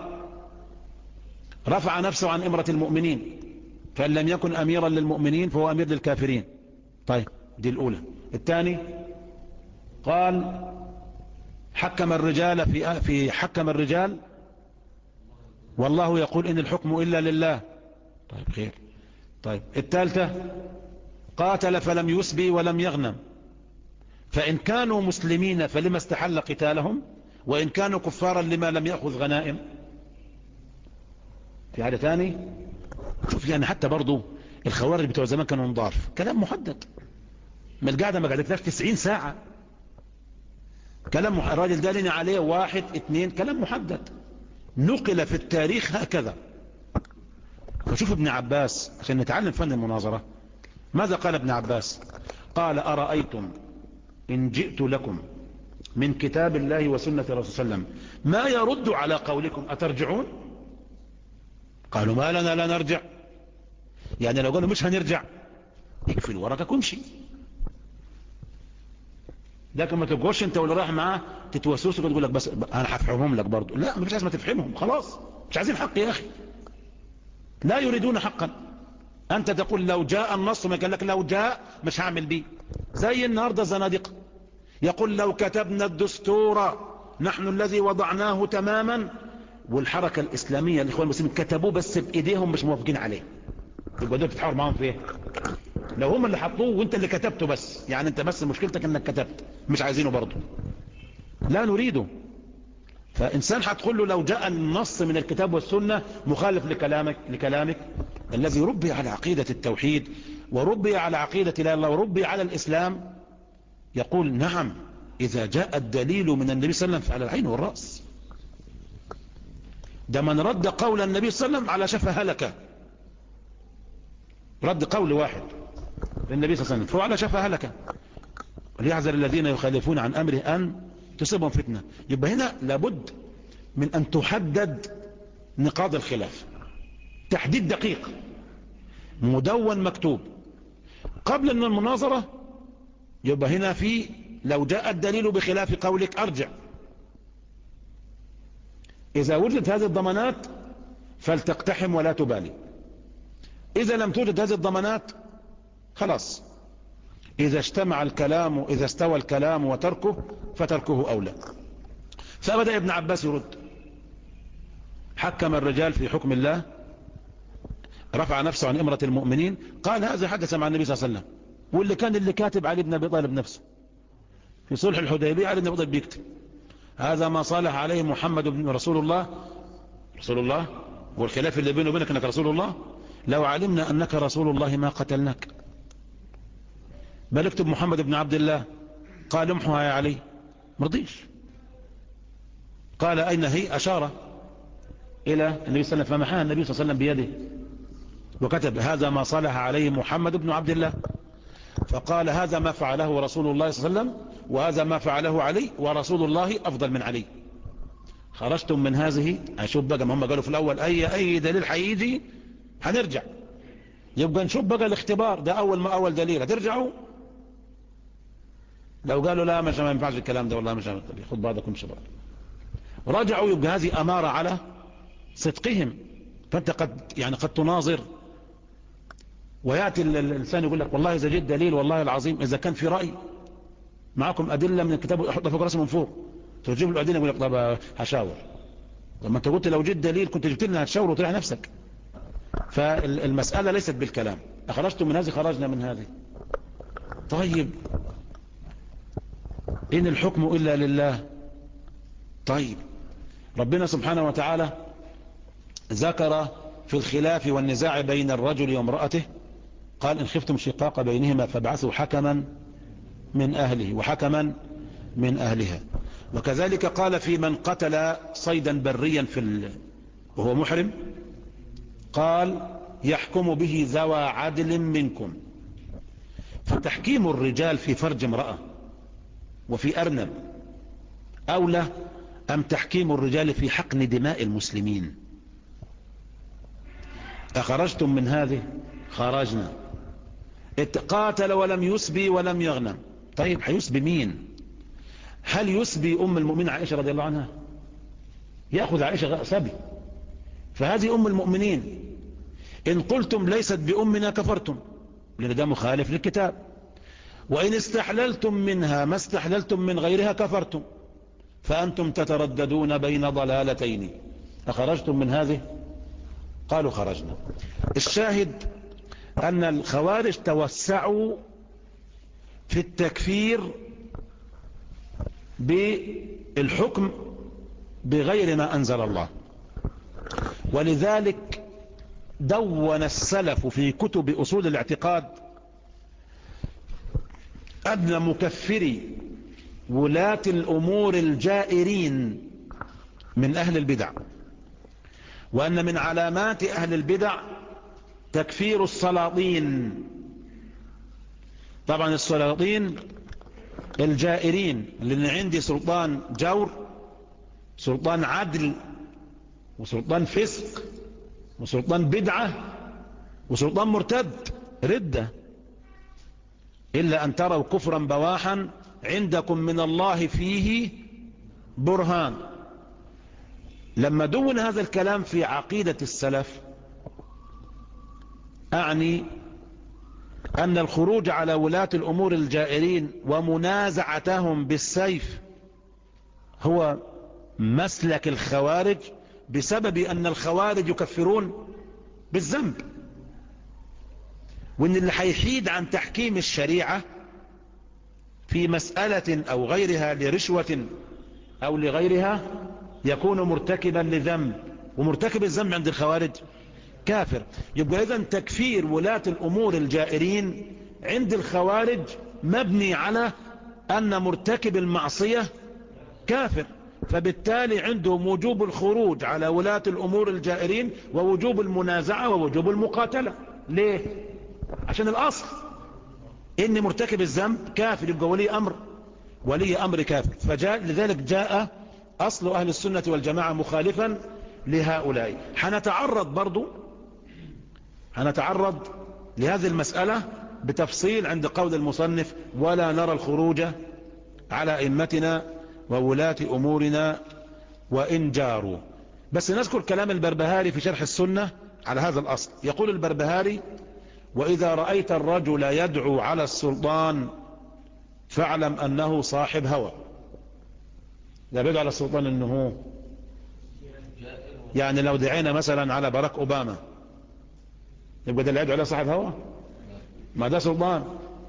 رفع نفسه عن إمرة المؤمنين، فإن لم يكن أميرا للمؤمنين فهو أمير للكافرين. طيب دي الأولى. الثاني قال حكم الرجال في في حكم الرجال والله يقول إن الحكم إلا لله. طيب خير. طيب الثالثة قاتل فلم يسبي ولم يغنم، فإن كانوا مسلمين فلما استحل قتالهم، وإن كانوا كفارا لما لم يأخذ غنائم. في حاجة ثاني شوف يعني حتى برضو الخوارج بتوع زمان كانوا نضاف، كلام محدد، ما القاعدة ما قعدتلاش تسعين ساعة، كلام الراجل ده لنا عليه واحد اثنين، كلام محدد نقل في التاريخ هكذا. فشوف ابن عباس عشان نتعلم فن المناظرة ماذا قال ابن عباس؟ قال أرأيتم إن جئت لكم من كتاب الله وسنة رسول صلى الله عليه وسلم ما يرد على قولكم أترجعون؟ قالوا ما لنا لا نرجع. يعني لو قالوا مش هنرجع اقفل ورقك وامشي، لكن ما تبقوش انت واللي رايح معاه تتوسوس وتقول لك بس انا هفهمهم لك برضه. لا مفيش لازم تفهمهم، خلاص مش عايزين حق يا اخي، لا يريدون حقا. انت تقول لو جاء النص، ما قال لك لو جاء مش هعمل بيه. زي النهارده الزنادقه يقول لو كتبنا الدستور نحن الذي وضعناه تماما، والحركه الاسلاميه الاخوان المسلمين كتبوه بس بايديهم مش موافقين عليه، يبقى دول بتتحاور معاهم في ايه؟ لو هم اللي حطوه وانت اللي كتبته بس، يعني انت بس مشكلتك انك كتبت، مش عايزينه برضه، لا نريده. فإنسان هتقول له لو جاء النص من الكتاب والسنة مخالف لكلامك لكلامك الذي ربي على عقيدة التوحيد وربي على عقيدة لا الله وربي على الإسلام، يقول نعم إذا جاء الدليل من النبي صلى الله عليه وسلم فعلى العين والرأس. ده من رد قول النبي صلى الله عليه وسلم على شفا هلكة، رد قول واحد للنبي صلى الله عليه وسلم فهو على شفا هلكة، وليحذر الذين يخالفون عن أمره أن تصيبهم فتنة. يبقى هنا لابد من أن تحدد نقاط الخلاف تحديد دقيق مدون مكتوب قبل أن المناظرة. يبقى هنا في لو جاء الدليل بخلاف قولك أرجع، إذا وجدت هذه الضمانات فلتقتحم ولا تبالي، إذا لم توجد هذه الضمانات خلاص، إذا اجتمع الكلام إذا استوى الكلام وتركه فتركه أولى. فبدأ ابن عباس يرد، حكم الرجال في حكم الله، رفع نفسه عن إمرة المؤمنين، قال هذا حدث مع النبي صلى الله عليه وسلم، واللي كان اللي كاتب علي بن أبي طالب نفسه في صلح الحديبية، علي بن أبي طالب بيكتب هذا ما صالح عليه محمد بن رسول الله رسول الله والخلاف اللي بينه وبينك أنك رسول الله، لو علمنا أنك رسول الله ما قتلناك، بل اكتب محمد بن عبد الله. قال امحها يا علي، مرضيش. قال أين هي؟ أشار إلى النبي صلى الله عليه وسلم فمحاها النبي صلى الله عليه وسلم بيده وكتب هذا ما صالح عليه محمد بن عبد الله. فقال هذا ما فعله رسول الله صلى الله عليه وسلم وهذا ما فعله علي ورسول الله أفضل من علي. خرجتم من هذه، أشوف بقى ما هم قالوا في الأول أي أي دليل حيجي هنرجع، يبقى نشوف بقى الاختبار ده أول ما أول دليل هترجعوا. لو قالوا لا مش ما ينفعش الكلام ده والله مش خد بعضكم شباب رجعوا، يبقى هذه أمارة على صدقهم. فأنت قد يعني قد تناظر ويأتي الإنسان يقول لك والله إذا جد دليل والله العظيم إذا كان في رأي معكم أدلة من الكتاب أحطها فوق راسي من فوق، تجيب له الأدلة يقول لك طب هشاور. طب ما أنت قلت لو جد دليل كنت جبت لنا هتشاور وتريح نفسك. فالمسألة ليست بالكلام، أخرجتم من هذه خرجنا من هذه. طيب إن الحكم إلا لله. طيب ربنا سبحانه وتعالى ذكر في الخلاف والنزاع بين الرجل وامرأته قال إن خفتم شقاق بينهما فابعثوا حكما من أهله وحكما من أهلها. وكذلك قال في من قتل صيدا بريا في ال... وهو محرم قال يحكم به ذوى عدل منكم. فتحكيم الرجال في فرج امرأة وفي أرنب أولى أم تحكيم الرجال في حقن دماء المسلمين؟ أخرجتم من هذه خرجنا. قاتل ولم يسبي ولم يغنم. طيب هيسبي مين؟ هل يسبي أم المؤمنين عائشة رضي الله عنها؟ يأخذ عائشة سبي، فهذه أم المؤمنين. إن قلتم ليست بأمنا كفرتم لأن ده مخالف للكتاب، وإن استحللتم منها ما استحللتم من غيرها كفرتم، فأنتم تترددون بين ضلالتين. أخرجتم من هذه؟ قالوا خرجنا. الشاهد أن الخوارج توسعوا في التكفير بالحكم بغير ما أنزل الله، ولذلك دون السلف في كتب أصول الاعتقاد أن مكفري ولاة الأمور الجائرين من أهل البدع، وأن من علامات أهل البدع تكفير السلاطين. طبعا السلاطين الجائرين لأن عندي سلطان جور، سلطان عدل، وسلطان فسق، وسلطان بدعة، وسلطان مرتد ردة، إلا أن تروا كفرا بواحا عندكم من الله فيه برهان. لما دون هذا الكلام في عقيدة السلف أعني أن الخروج على ولاة الأمور الجائرين ومنازعتهم بالسيف هو مسلك الخوارج، بسبب أن الخوارج يكفرون بالذنب. وان اللي هيحيد عن تحكيم الشريعة في مسألة او غيرها لرشوة او لغيرها يكون مرتكبا لذنب، ومرتكب الذنب عند الخوارج كافر. يبقى اذا تكفير ولاة الامور الجائرين عند الخوارج مبني على ان مرتكب المعصية كافر، فبالتالي عندهم وجوب الخروج على ولاة الامور الجائرين ووجوب المنازعة ووجوب المقاتلة. ليه؟ عشان الاصل ان مرتكب الذنب كافر، يبقى ولي امر ولي امر كافر. فجاء لذلك جاء اصل اهل السنة والجماعة مخالفا لهؤلاء. هنتعرض برضو هنتعرض لهذه المسألة بتفصيل عند قول المصنف ولا نرى الخروج على ائمتنا وولاة امورنا وان جاروا. بس نذكر كلام البربهاري في شرح السنة على هذا الاصل. يقول البربهاري واذا رأيت الرجل يدعو على السلطان فاعلم انه صاحب هوى. لا بيدعو على السلطان انه هو يعني لو دعينا مثلا على باراك اوباما يبقى ده اللي يدعو على صاحب هوى؟ ما ده سلطان.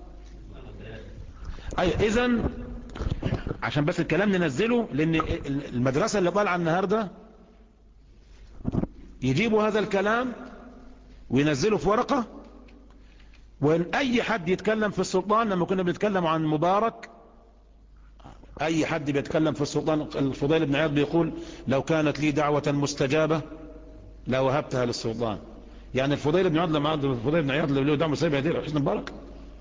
اي اذن عشان بس الكلام ننزله، لان المدرسة اللي طالعه النهاردة يجيبوا هذا الكلام وينزلوا في ورقة، وان اي حد يتكلم في السلطان، لما كنا بنتكلم عن مبارك اي حد بيتكلم في السلطان، الفضيل بن عياض بيقول لو كانت لي دعوة مستجابة لوهبتها للسلطان. يعني الفضيل بن عياض لما الفضيل بن عياض له دعوة مستجابة يدير حسن مبارك؟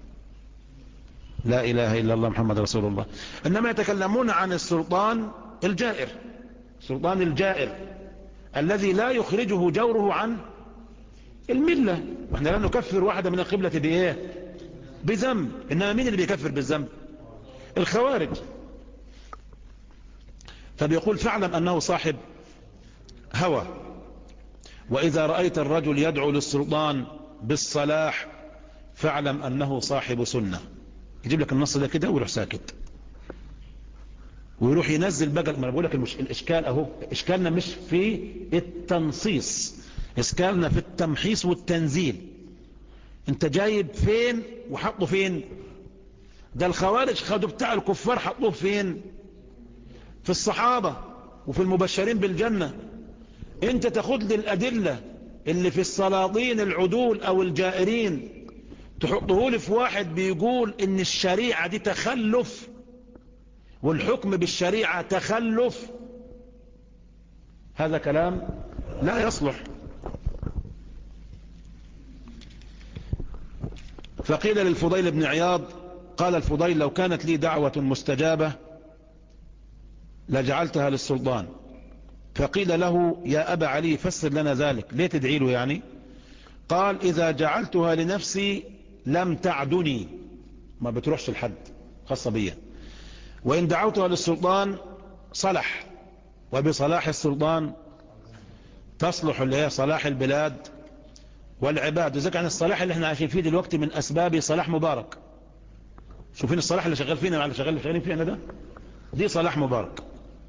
لا اله الا الله محمد رسول الله. انما يتكلمون عن السلطان الجائر، السلطان الجائر الذي لا يخرجه جوره عن الملة. واحنا لا نكفر واحدة من القبلة بايه؟ بذنب. انما مين اللي بيكفر بالذنب؟ الخوارج. فبيقول فاعلم انه صاحب هوى. واذا رأيت الرجل يدعو للسلطان بالصلاح فاعلم انه صاحب سنة. يجيب لك النص ده كده ويروح ساكت ويروح ينزل بقى. ما انا بقول لك المش... الاشكال اهو، اشكالنا مش في التنصيص، اشكالنا في التمحيص والتنزيل. انت جايب فين وحطه فين؟ ده الخوارج خدوا بتاع الكفار حطوه فين؟ في الصحابة وفي المبشرين بالجنة. انت تاخد لي الادلة اللي في السلاطين العدول او الجائرين تحطه لي في واحد بيقول ان الشريعة دي تخلف والحكم بالشريعة تخلف. هذا كلام لا يصلح. فقيل للفضيل بن عياض، قال الفضيل لو كانت لي دعوة مستجابة لجعلتها للسلطان. فقيل له يا أبا علي فسر لنا ذلك، ليه تدعي له يعني؟ قال إذا جعلتها لنفسي لم تعدني، ما بتروحش الحد خاصة بيا، وإن دعوتها للسلطان صلح، وبصلاح السلطان تصلح اللي هي صلاح البلاد والعباد. وذلك عن الصلاح اللي احنا عايشين فيه دلوقتي من أسباب صلاح مبارك. شوفين الصلاح اللي شغال فينا على شغال اللي شغالين فينا ده، دي صلاح مبارك.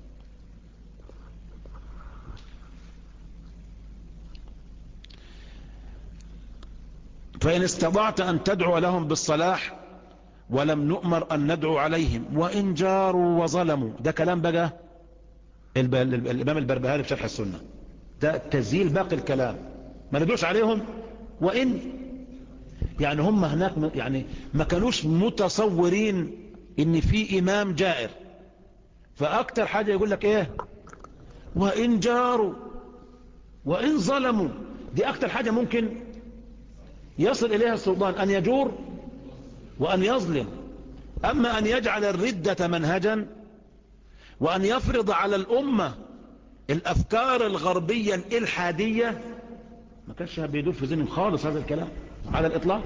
فإن استطعت أن تدعو لهم بالصلاح ولم نؤمر أن ندعو عليهم وإن جاروا وظلموا. ده كلام بقى الإمام البربهاري في شرح السنة، ده تزيل باقي الكلام. ما ندعوش عليهم وإن يعني هم هناك يعني ما كانوش متصورين إن في إمام جائر، فأكتر حاجة يقول لك إيه؟ وإن جاروا وإن ظلموا. دي أكتر حاجة ممكن يصل إليها السلطان، أن يجور وأن يظلم. أما أن يجعل الردة منهجا وأن يفرض على الأمة الأفكار الغربية الإلحادية، ما كانش بيدور في ذهنهم خالص هذا الكلام على الإطلاق.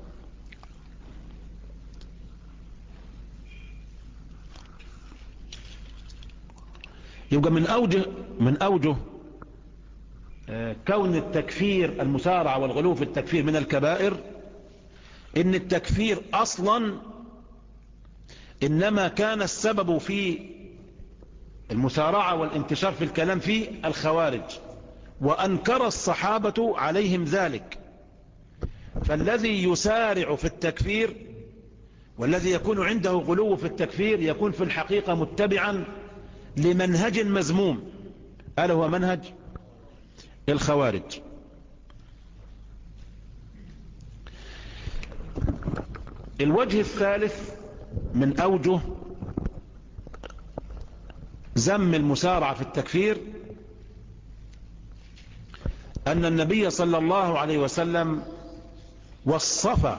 يبقى من أوجه من أوجه كون التكفير المسارعة والغلو في التكفير من الكبائر، إن التكفير أصلا إنما كان السبب في المسارعة والانتشار في الكلام فيه الخوارج، وأنكر الصحابة عليهم ذلك. فالذي يسارع في التكفير والذي يكون عنده غلو في التكفير يكون في الحقيقة متبعا لمنهج مذموم، ألا هو منهج الخوارج. الوجه الثالث من أوجه ذم المسارعة في التكفير أن النبي صلى الله عليه وسلم وصف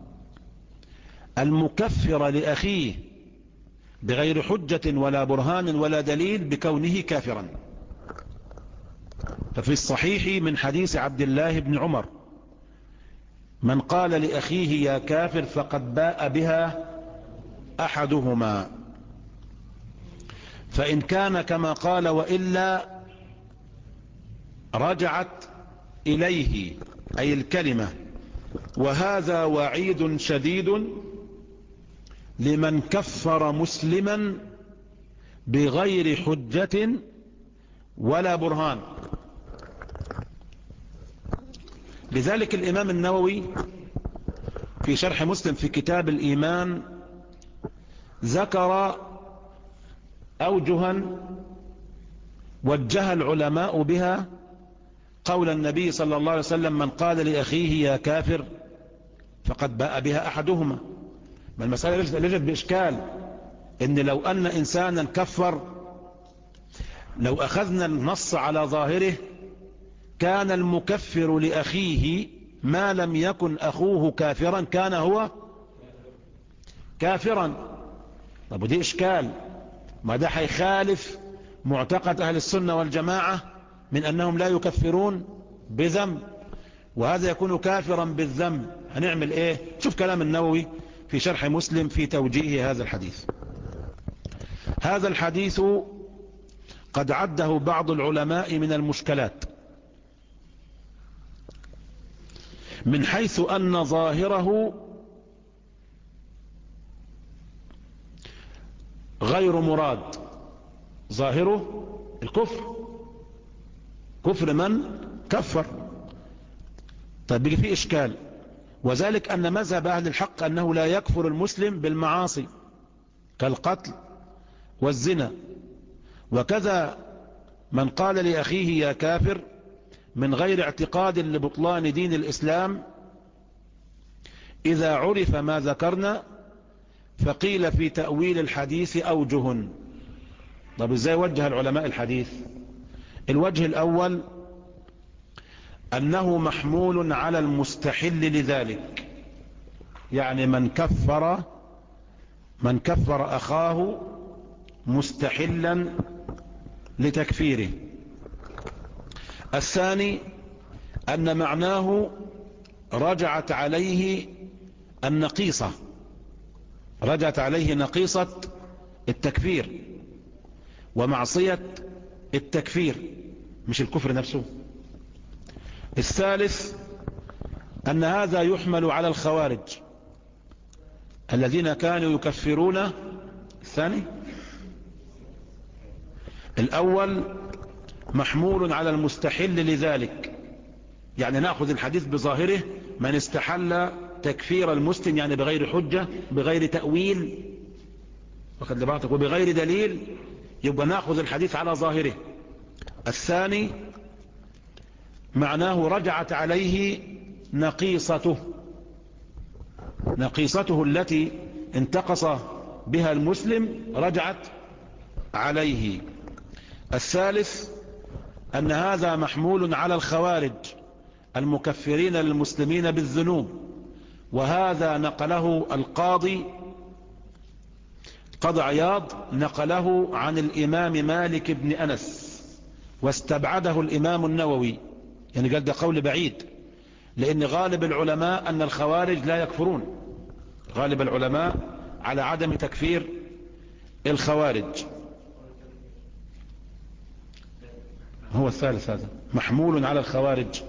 المكفر لأخيه بغير حجة ولا برهان ولا دليل بكونه كافرا. ففي الصحيح من حديث عبد الله بن عمر: من قال لأخيه يا كافر فقد باء بها أحدهما، فإن كان كما قال وإلا رجعت إليه، أي الكلمة. وهذا وعيد شديد لمن كفر مسلما بغير حجة ولا برهان. لذلك الإمام النووي في شرح مسلم في كتاب الإيمان ذكر أوجها وجه العلماء بها قول النبي صلى الله عليه وسلم: من قال لأخيه يا كافر فقد باء بها أحدهما. ما المسألة لجت بإشكال إن لو أن إنسانا كفر، لو أخذنا النص على ظاهره كان المكفر لأخيه ما لم يكن أخوه كافرا كان هو كافرا. طب ودي إشكال، ما ده هيخالف معتقد أهل السنة والجماعة من أنهم لا يكفرون بذنب، وهذا يكون كافرا بالذنب. هنعمل إيه؟ شوف كلام النووي في شرح مسلم في توجيه هذا الحديث. هذا الحديث قد عده بعض العلماء من المشكلات، من حيث أن ظاهره غير مراد. ظاهره الكفر، كفر من كفر. طيب بيجي فيه إشكال، وذلك أن مذهب أهل الحق أنه لا يكفر المسلم بالمعاصي كالقتل والزنا، وكذا من قال لأخيه يا كافر من غير اعتقاد لبطلان دين الإسلام إذا عرف ما ذكرنا. فقيل في تأويل الحديث أوجه. طب ازاي وجه العلماء الحديث؟ الوجه الأول أنه محمول على المستحل لذلك، يعني من كفر من كفر أخاه مستحلا لتكفيره. الثاني أن معناه رجعت عليه النقيصة، رجعت عليه نقيصة التكفير ومعصية التكفير، مش الكفر نفسه. الثالث أن هذا يحمل على الخوارج الذين كانوا يكفرون. الثاني الأول محمول على المستحل لذلك، يعني نأخذ الحديث بظاهره: من استحل تكفير المسلم يعني بغير حجة بغير تأويل واخد لبعضك وبغير دليل، يبقى نأخذ الحديث على ظاهره. الثاني معناه رجعت عليه نقيصته، نقيصته التي انتقص بها المسلم رجعت عليه. الثالث أن هذا محمول على الخوارج المكفرين للمسلمين بالذنوب، وهذا نقله القاضي قاضي عياض نقله عن الإمام مالك بن أنس، واستبعده الإمام النووي، يعني قال ده قول بعيد، لأن غالب العلماء أن الخوارج لا يكفرون، غالب العلماء على عدم تكفير الخوارج. هو الثالث هذا محمول على الخوارج.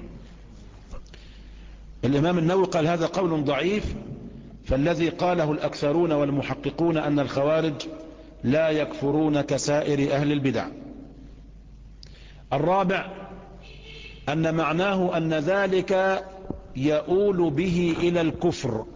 الإمام النووي قال هذا قول ضعيف، فالذي قاله الأكثرون والمحققون أن الخوارج لا يكفرون كسائر أهل البدع. الرابع أن معناه أن ذلك يؤول به إلى الكفر،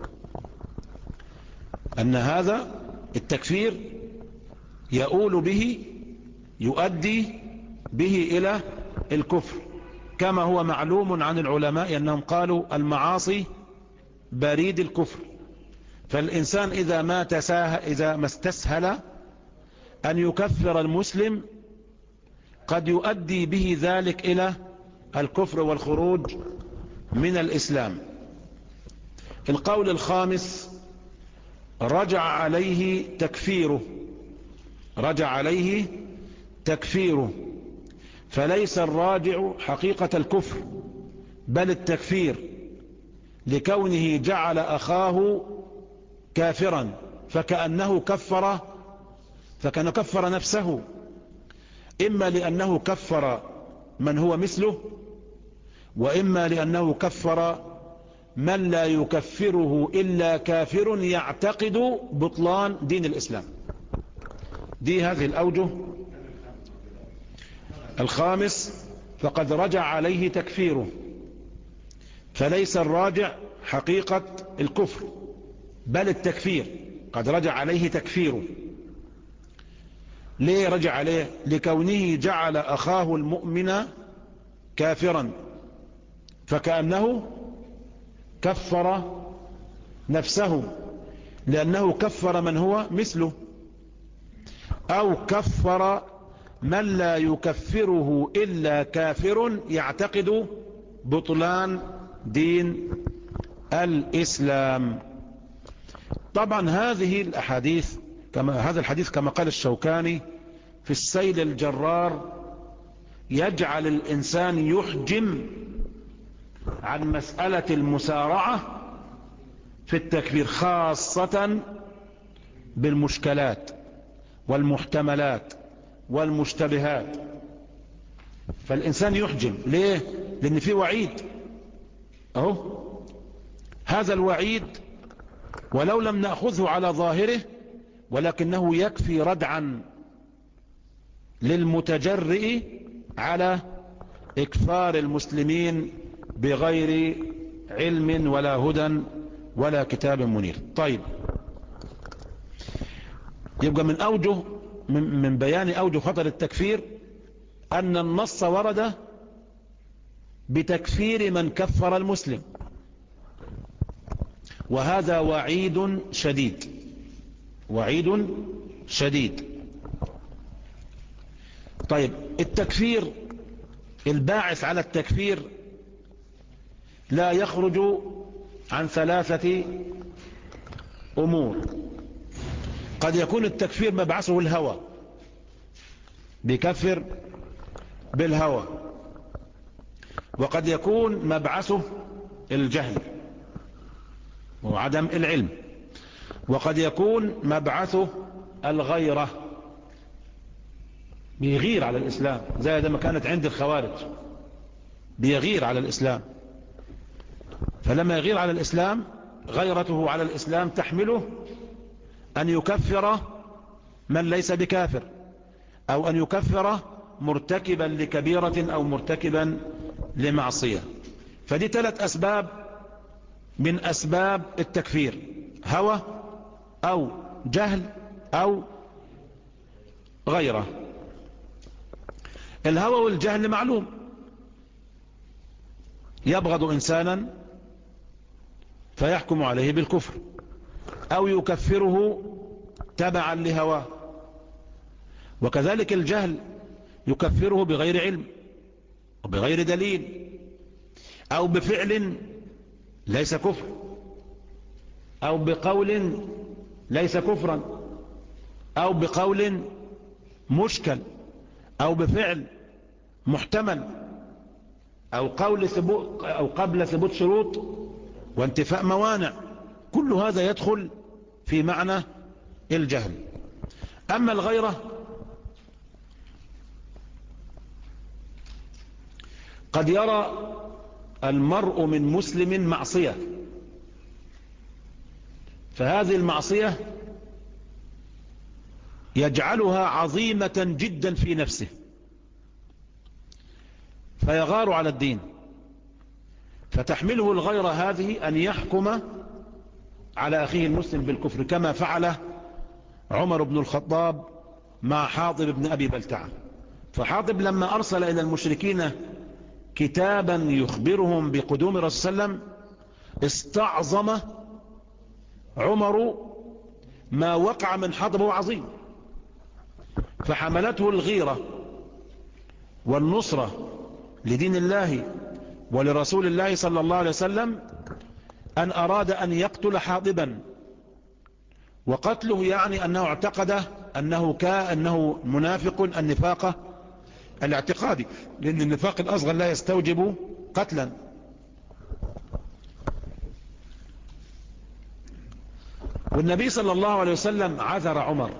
أن هذا التكفير يؤول به يؤدي به إلى الكفر، كما هو معلوم عن العلماء أنهم قالوا المعاصي بريد الكفر. فالإنسان إذا ما تساهل إذا ما استسهل أن يكفر المسلم قد يؤدي به ذلك إلى الكفر والخروج من الإسلام. القول الخامس: رجع عليه تكفيره، رجع عليه تكفيره، فليس الراجع حقيقة الكفر بل التكفير، لكونه جعل أخاه كافرا فكأنه كفر فكان كفر نفسه، إما لأنه كفر من هو مثله، وإما لأنه كفر من لا يكفره إلا كافر يعتقد بطلان دين الإسلام. دي هذه الأوجه. الخامس: فقد رجع عليه تكفيره، فليس الراجع حقيقة الكفر بل التكفير، قد رجع عليه تكفيره. ليه رجع عليه؟ لكونه جعل أخاه المؤمن كافرا فكأنه كفر نفسه، لأنه كفر من هو مثله، أو كفر من لا يكفره إلا كافر يعتقد بطلان دين الإسلام. طبعا هذه الأحاديث كما هذا الحديث كما قال الشوكاني في السيل الجرار يجعل الإنسان يحجم عن مسألة المسارعة في التكفير، خاصة بالمشكلات والمحتملات والمشتبهات. فالإنسان يحجم. ليه؟ لأن في وعيد أهو، هذا الوعيد ولو لم نأخذه على ظاهره ولكنه يكفي ردعا للمتجرئ على إكفار المسلمين بغير علم ولا هدى ولا كتاب منير. طيب، يبقى من أوجه من بيان أوجه خطر التكفير أن النص ورد بتكفير من كفر المسلم، وهذا وعيد شديد، وعيد شديد. طيب، التكفير الباعث على التكفير لا يخرج عن ثلاثة أمور. قد يكون التكفير مبعثه الهوى، بيكفر بالهوى، وقد يكون مبعثه الجهل وعدم العلم، وقد يكون مبعثه الغيرة، بيغير على الإسلام زي ما كانت عند الخوارج، بيغير على الإسلام، فلما يغير على الإسلام غيرته على الإسلام تحمله أن يكفر من ليس بكافر، أو أن يكفر مرتكبا لكبيرة أو مرتكبا لمعصية. فدي ثلاث أسباب من أسباب التكفير: هوى أو جهل أو غيره. الهوى والجهل معلوم، يبغض إنسانا فيحكم عليه بالكفر، أو يكفره تبعا لهواه. وكذلك الجهل يكفره بغير علم وبغير دليل، أو بفعل ليس كفر، أو بقول ليس كفرا، أو بقول مشكل، أو بفعل محتمل، أو قول ثبوت أو قبل ثبوت شروط وانتفاء موانع. كل هذا يدخل في معنى الجهل. أما الغيرة قد يرى المرء من مسلم معصية، فهذه المعصية يجعلها عظيمة جدا في نفسه، فيغار على الدين فتحمله الغيرة هذه أن يحكم على أخيه المسلم بالكفر، كما فعل عمر بن الخطاب مع حاطب بن أبي بلتعة. فحاطب لما أرسل إلى المشركين كتابا يخبرهم بقدوم الرسول صلى الله عليه وسلم، استعظم عمر ما وقع من حاطب هو عظيم، فحملته الغيرة والنصرة لدين الله ولرسول الله صلى الله عليه وسلم أن أراد أن يقتل حاطبا، وقتله يعني أنه اعتقد أنه كأنه منافق النفاق الاعتقادي، لأن النفاق الأصغر لا يستوجب قتلا. والنبي صلى الله عليه وسلم عذر عمر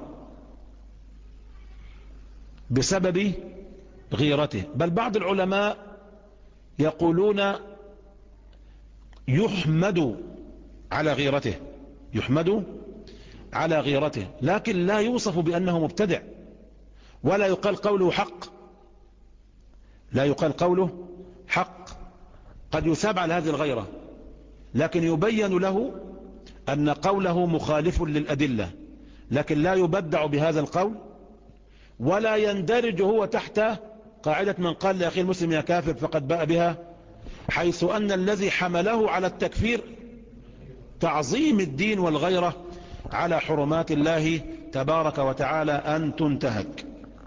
بسبب غيرته، بل بعض العلماء يقولون يحمد على غيرته، يحمد على غيرته، لكن لا يوصف بأنه مبتدع، ولا يقال قوله حق، لا يقال قوله حق. قد يثاب على هذه الغيرة، لكن يبين له أن قوله مخالف للأدلة، لكن لا يبدع بهذا القول، ولا يندرج هو تحت قاعدة من قال لأخي المسلم يا كافر فقد باء بها، حيث أن الذي حمله على التكفير تعظيم الدين والغيرة على حرمات الله تبارك وتعالى أن تنتهك.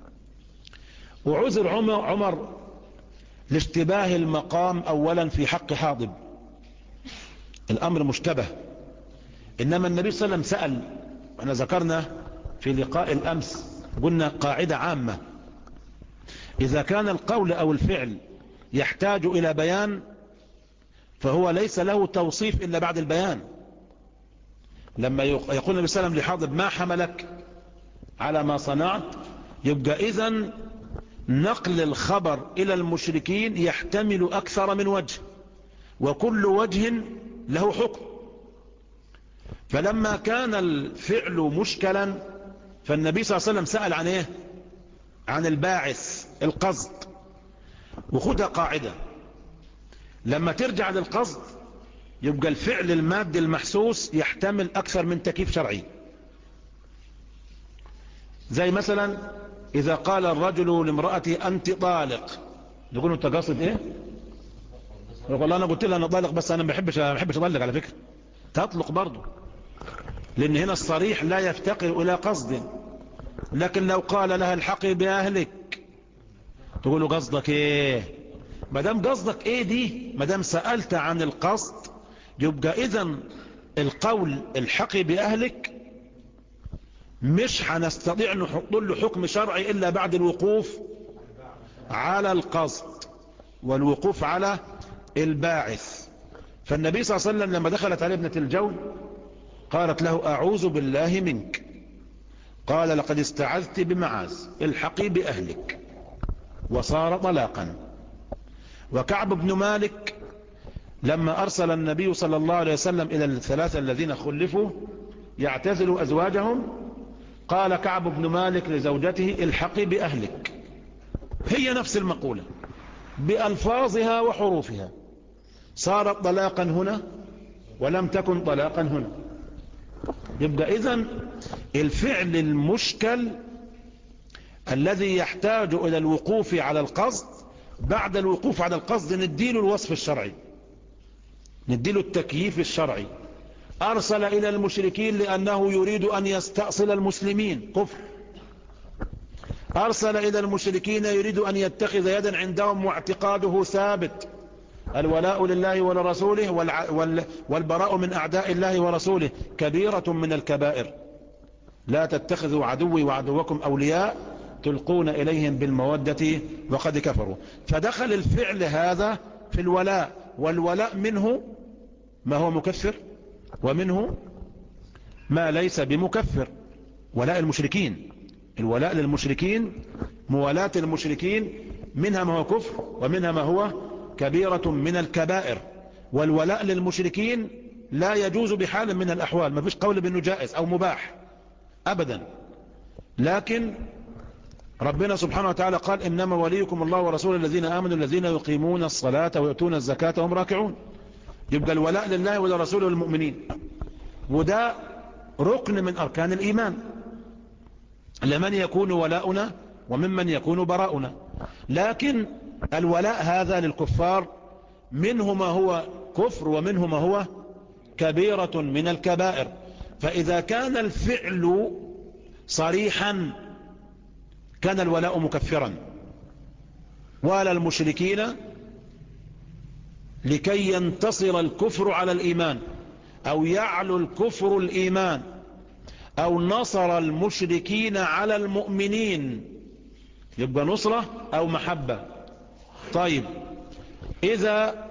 وعذر عمر, عمر لاشتباه المقام أولا في حق حاطب، الأمر مشتبه، إنما النبي صلى الله عليه وسلم سأل. أنا ذكرنا في لقاء الأمس قلنا قاعدة عامة: إذا كان القول أو الفعل يحتاج إلى بيان فهو ليس له توصيف إلا بعد البيان. لما يقول النبي صلى الله عليه وسلم لحاطب ما حملك على ما صنعت، يبقى إذن نقل الخبر إلى المشركين يحتمل أكثر من وجه، وكل وجه له حكم. فلما كان الفعل مشكلا فالنبي صلى الله عليه وسلم سأل عن إيه؟ عن الباعث، القصد. وخدها قاعدة: لما ترجع للقصد يبقى الفعل المادي المحسوس يحتمل أكثر من تكييف شرعي. زي مثلا إذا قال الرجل لامرأتي أنت طالق، يقول أنت قاصد إيه؟ يقول الله أنا قلت لها أنا طالق، بس أنا ما بحبش ما بحبش أطلق على فكرة، تطلق برضه، لأن هنا الصريح لا يفتقر إلى قصد. لكن لو قال لها الحقي بأهلك تقول له قصدك إيه؟ مدام قصدك إيه دي، مدام سألت عن القصد، يبقى إذن القول الحقي بأهلك مش هنستطيع نحط له حكم شرعي إلا بعد الوقوف على القصد والوقوف على الباعث. فالنبي صلى الله عليه وسلم لما دخلت عليه ابنة الجون قالت له أعوذ بالله منك، قال لقد استعذت بمعاذ، الحقي بأهلك، وصار طلاقا. وكعب بن مالك لما أرسل النبي صلى الله عليه وسلم إلى الثلاثة الذين خلفوا يعتزلوا أزواجهم، قال كعب بن مالك لزوجته الحقي بأهلك، هي نفس المقولة بألفاظها وحروفها، صارت طلاقا هنا ولم تكن طلاقا هنا. يبقى إذن الفعل المشكل الذي يحتاج إلى الوقوف على القصد، بعد الوقوف على القصد نديله الوصف الشرعي، نديله التكييف الشرعي. أرسل إلى المشركين لأنه يريد أن يستأصل المسلمين، كفر. أرسل إلى المشركين يريد أن يتخذ يدا عندهم واعتقاده ثابت، الولاء لله ولرسوله والبراء من أعداء الله ورسوله كبيرة من الكبائر، لا تتخذوا عدوي وعدوكم أولياء تلقون إليهم بالمودة وقد كفروا. فدخل الفعل هذا في الولاء، والولاء منه ما هو مكفر ومنه ما ليس بمكفر. ولاء المشركين، الولاء للمشركين، موالاة المشركين، منها ما هو كفر ومنها ما هو كبيرة من الكبائر. والولاء للمشركين لا يجوز بحال من الأحوال، ما فيش قول بأنه جائز أو مباح أبدا، لكن ربنا سبحانه وتعالى قال إنما وليكم الله ورسوله الذين آمنوا الذين يقيمون الصلاة ويؤتون الزكاة وهم راكعون. يبقى الولاء لله ولرسوله والمؤمنين، وده ركن من أركان الإيمان، لمن يكون ولاؤنا وممن يكون براؤنا. لكن الولاء هذا للكفار منه ما هو كفر ومنه ما هو كبيرة من الكبائر. فإذا كان الفعل صريحا كان الولاء مكفرا. ولا المشركين لكي ينتصر الكفر على الإيمان أو يعلو الكفر الإيمان أو نصر المشركين على المؤمنين، يبقى نصرة أو محبة. طيب إذا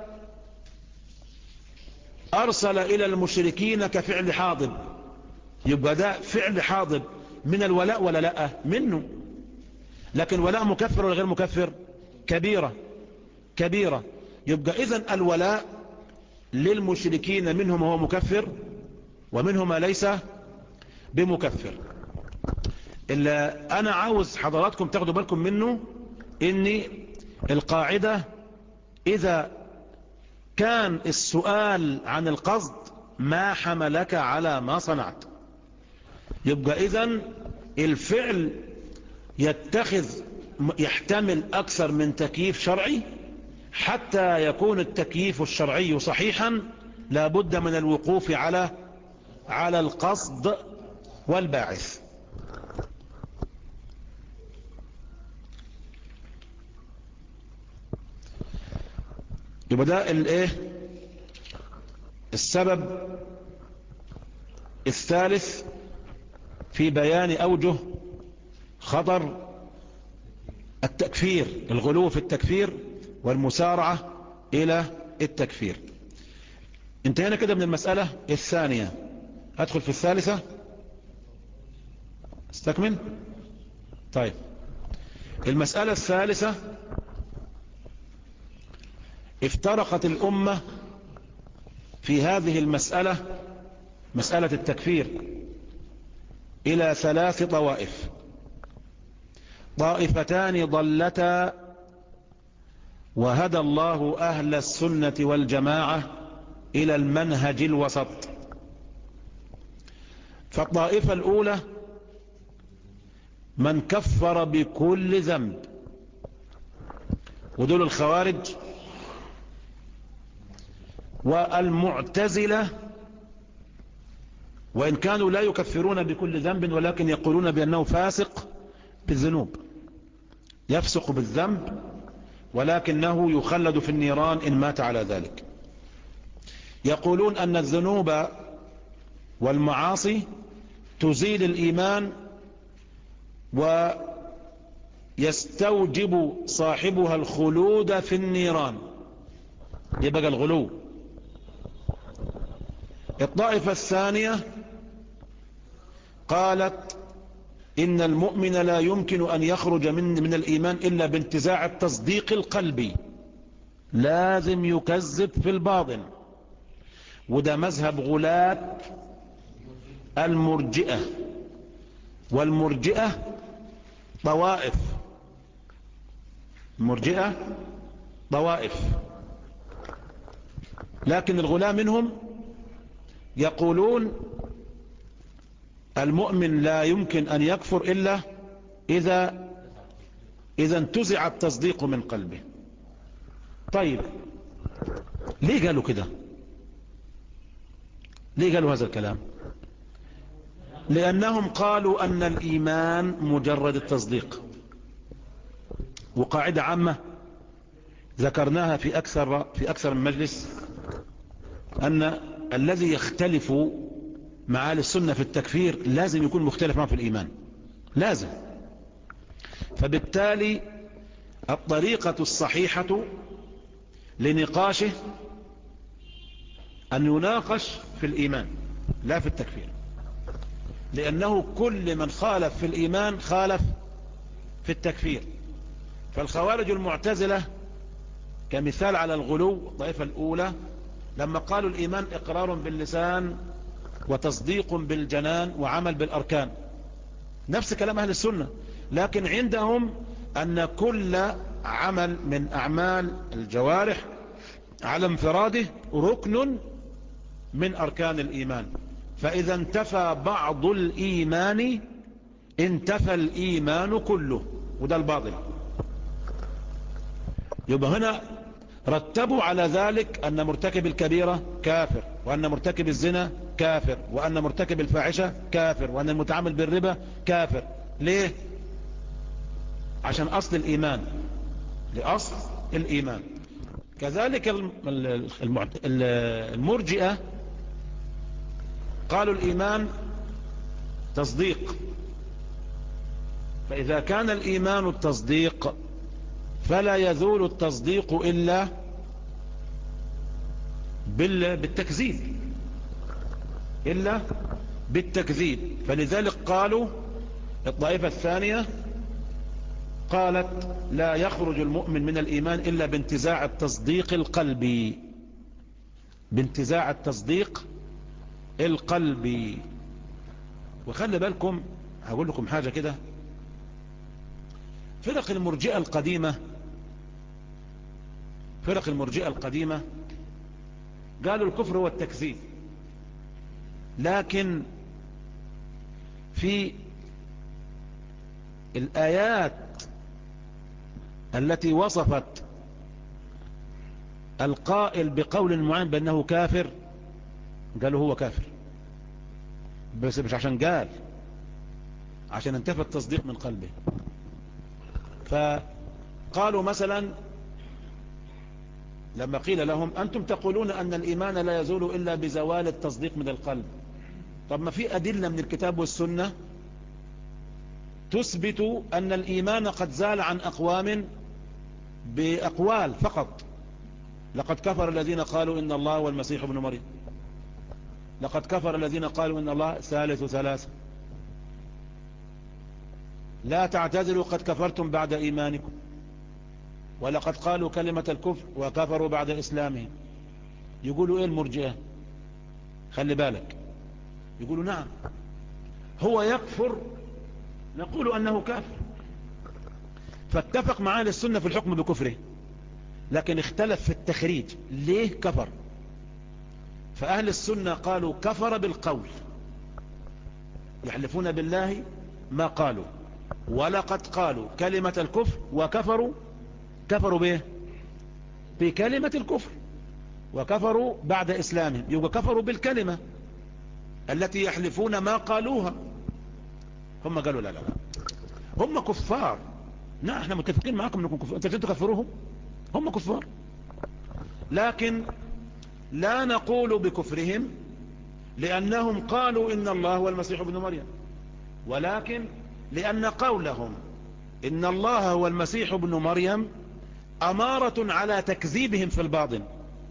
أرسل إلى المشركين كفعل حاضب، يبقى ده فعل حاضب من الولاء ولا لا؟ منه. لكن ولاء مكفر ولا غير مكفر؟ كبيرة كبيرة. يبقى إذن الولاء للمشركين منهم هو مكفر ومنهم ما ليس بمكفر. اللي أنا عاوز حضراتكم تاخدوا بالكم منه إن القاعدة إذا كان السؤال عن القصد ما حملك على ما صنعت، يبقى إذن الفعل يتخذ يحتمل أكثر من تكييف شرعي. حتى يكون التكييف الشرعي صحيحا لابد من الوقوف على على القصد والباعث. يبقى ده الايه السبب الثالث في بيان أوجه خطر التكفير، الغلو في التكفير والمسارعة إلى التكفير. انتهينا كده من المسألة الثانية، أدخل في الثالثة استكمل. طيب المسألة الثالثة، افترقت الأمة في هذه المسألة، مسألة التكفير، إلى ثلاث طوائف. طائفتان ضلتا وهدى الله أهل السنة والجماعة إلى المنهج الوسط. فالطائفة الأولى من كفر بكل ذنب، ودول الخوارج والمعتزلة، وإن كانوا لا يكفرون بكل ذنب ولكن يقولون بأنه فاسق بالذنوب، يفسق بالذنب ولكنه يخلد في النيران إن مات على ذلك. يقولون أن الذنوب والمعاصي تزيل الإيمان ويستوجب صاحبها الخلود في النيران، يبقى الغلو. الطائفة الثانية قالت إن المؤمن لا يمكن أن يخرج من, من الإيمان إلا بانتزاع التصديق القلبي، لازم يكذب في الباطن. وده مذهب غلاة المرجئة، والمرجئة طوائف، المرجئة طوائف، لكن الغلاة منهم يقولون المؤمن لا يمكن أن يكفر إلا إذا إذا انتزع التصديق من قلبه. طيب ليه قالوا كده؟ ليه قالوا هذا الكلام؟ لأنهم قالوا أن الإيمان مجرد التصديق. وقاعدة عامة ذكرناها في أكثر في أكثر من مجلس، أن الذي يختلف مع أهل السنة في التكفير لازم يكون مختلف معه في الإيمان، لازم. فبالتالي الطريقة الصحيحة لنقاشه أن يناقش في الإيمان لا في التكفير، لأنه كل من خالف في الإيمان خالف في التكفير. فالخوارج المعتزلة كمثال على الغلو، الطائفة الأولى لما قالوا الإيمان إقرار باللسان وتصديق بالجنان وعمل بالأركان، نفس كلام أهل السنة، لكن عندهم أن كل عمل من أعمال الجوارح على انفراده ركن من أركان الإيمان، فإذا انتفى بعض الإيمان انتفى الإيمان كله، وده الباطل. يبقى هنا رتبوا على ذلك أن مرتكب الكبيرة كافر، وأن مرتكب الزنا كافر، وأن مرتكب الفاحشة كافر، وأن المتعامل بالربا كافر. ليه؟ عشان أصل الإيمان، لأصل الإيمان. كذلك المرجئة قالوا الإيمان تصديق، فإذا كان الإيمان التصديق فلا يزول التصديق إلا بالتكذيب، إلا بالتكذيب. فلذلك قالوا الطائفة الثانية قالت لا يخرج المؤمن من الإيمان إلا بانتزاع التصديق القلبي، بانتزاع التصديق القلبي. وخلي بالكم هقول لكم حاجة كده، فرق المرجئة القديمة فرق المرجئة القديمة قالوا الكفر هو التكذيب، لكن في الآيات التي وصفت القائل بقول معين بأنه كافر قالوا هو كافر، بس مش عشان قال، عشان انتفى التصديق من قلبه. فقالوا مثلا لما قيل لهم أنتم تقولون أن الإيمان لا يزول إلا بزوال التصديق من القلب، طب ما في أدلة من الكتاب والسنة تثبت أن الإيمان قد زال عن أقوام بأقوال فقط. لقد كفر الذين قالوا إن الله والمسيح ابن مريم، لقد كفر الذين قالوا إن الله ثالث ثلاثة، لا تعتذروا قد كفرتم بعد إيمانكم، ولقد قالوا كلمة الكفر وكفروا بعد إسلامهم. يقولوا إيه المرجئة؟ خلي بالك، يقولوا نعم هو يكفر نقول أنه كافر، فاتفق معاه السنة في الحكم بكفره، لكن اختلف في التخريج ليه كفر. فأهل السنة قالوا كفر بالقول، يحلفون بالله ما قالوا، ولقد قالوا كلمة الكفر وكفروا، كفروا به بكلمة الكفر وكفروا بعد إسلامهم، يبقى كفروا بالكلمة التي يحلفون ما قالوها. هم قالوا لا لا لا هم كفار، نعم احنا متفقين معكم انكم كفار، انت تكفروهم، هم كفار، لكن لا نقول بكفرهم لأنهم قالوا إن الله هو المسيح ابن مريم، ولكن لأن قولهم إن الله هو المسيح ابن مريم أمارة على تكذيبهم في الباطن،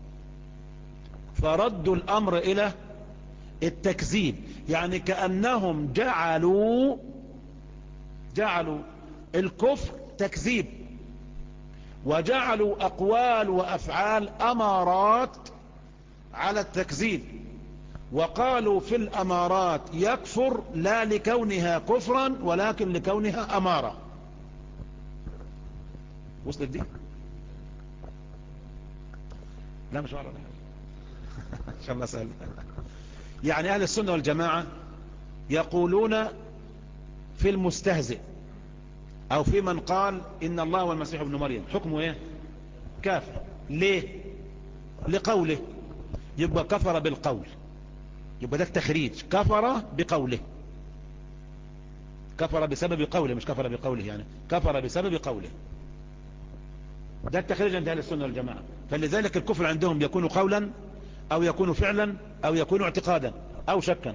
فردوا الأمر إلى التكذيب. يعني كأنهم جعلوا جعلوا الكفر تكذيب، وجعلوا أقوال وأفعال أمارات على التكذيب، وقالوا في الأمارات يكفر لا لكونها كفرا ولكن لكونها أمارة. وصلت دي؟ لا مش عارف إن شاء الله سهل. يعني أهل السنة والجماعة يقولون في المستهزئ أو في من قال إن الله والمسيح ابن مريم حكمه إيه؟ كافر. ليه؟ لقوله، يبقى كفر بالقول، يبقى ده التخريج، كفر بقوله، كفر بسبب قوله، مش كفر بقوله، يعني كفر بسبب قوله، ده التخريج عند أهل السنة والجماعة. فلذلك الكفر عندهم يكون قولا أو يكون فعلا أو يكون اعتقادا أو شكا.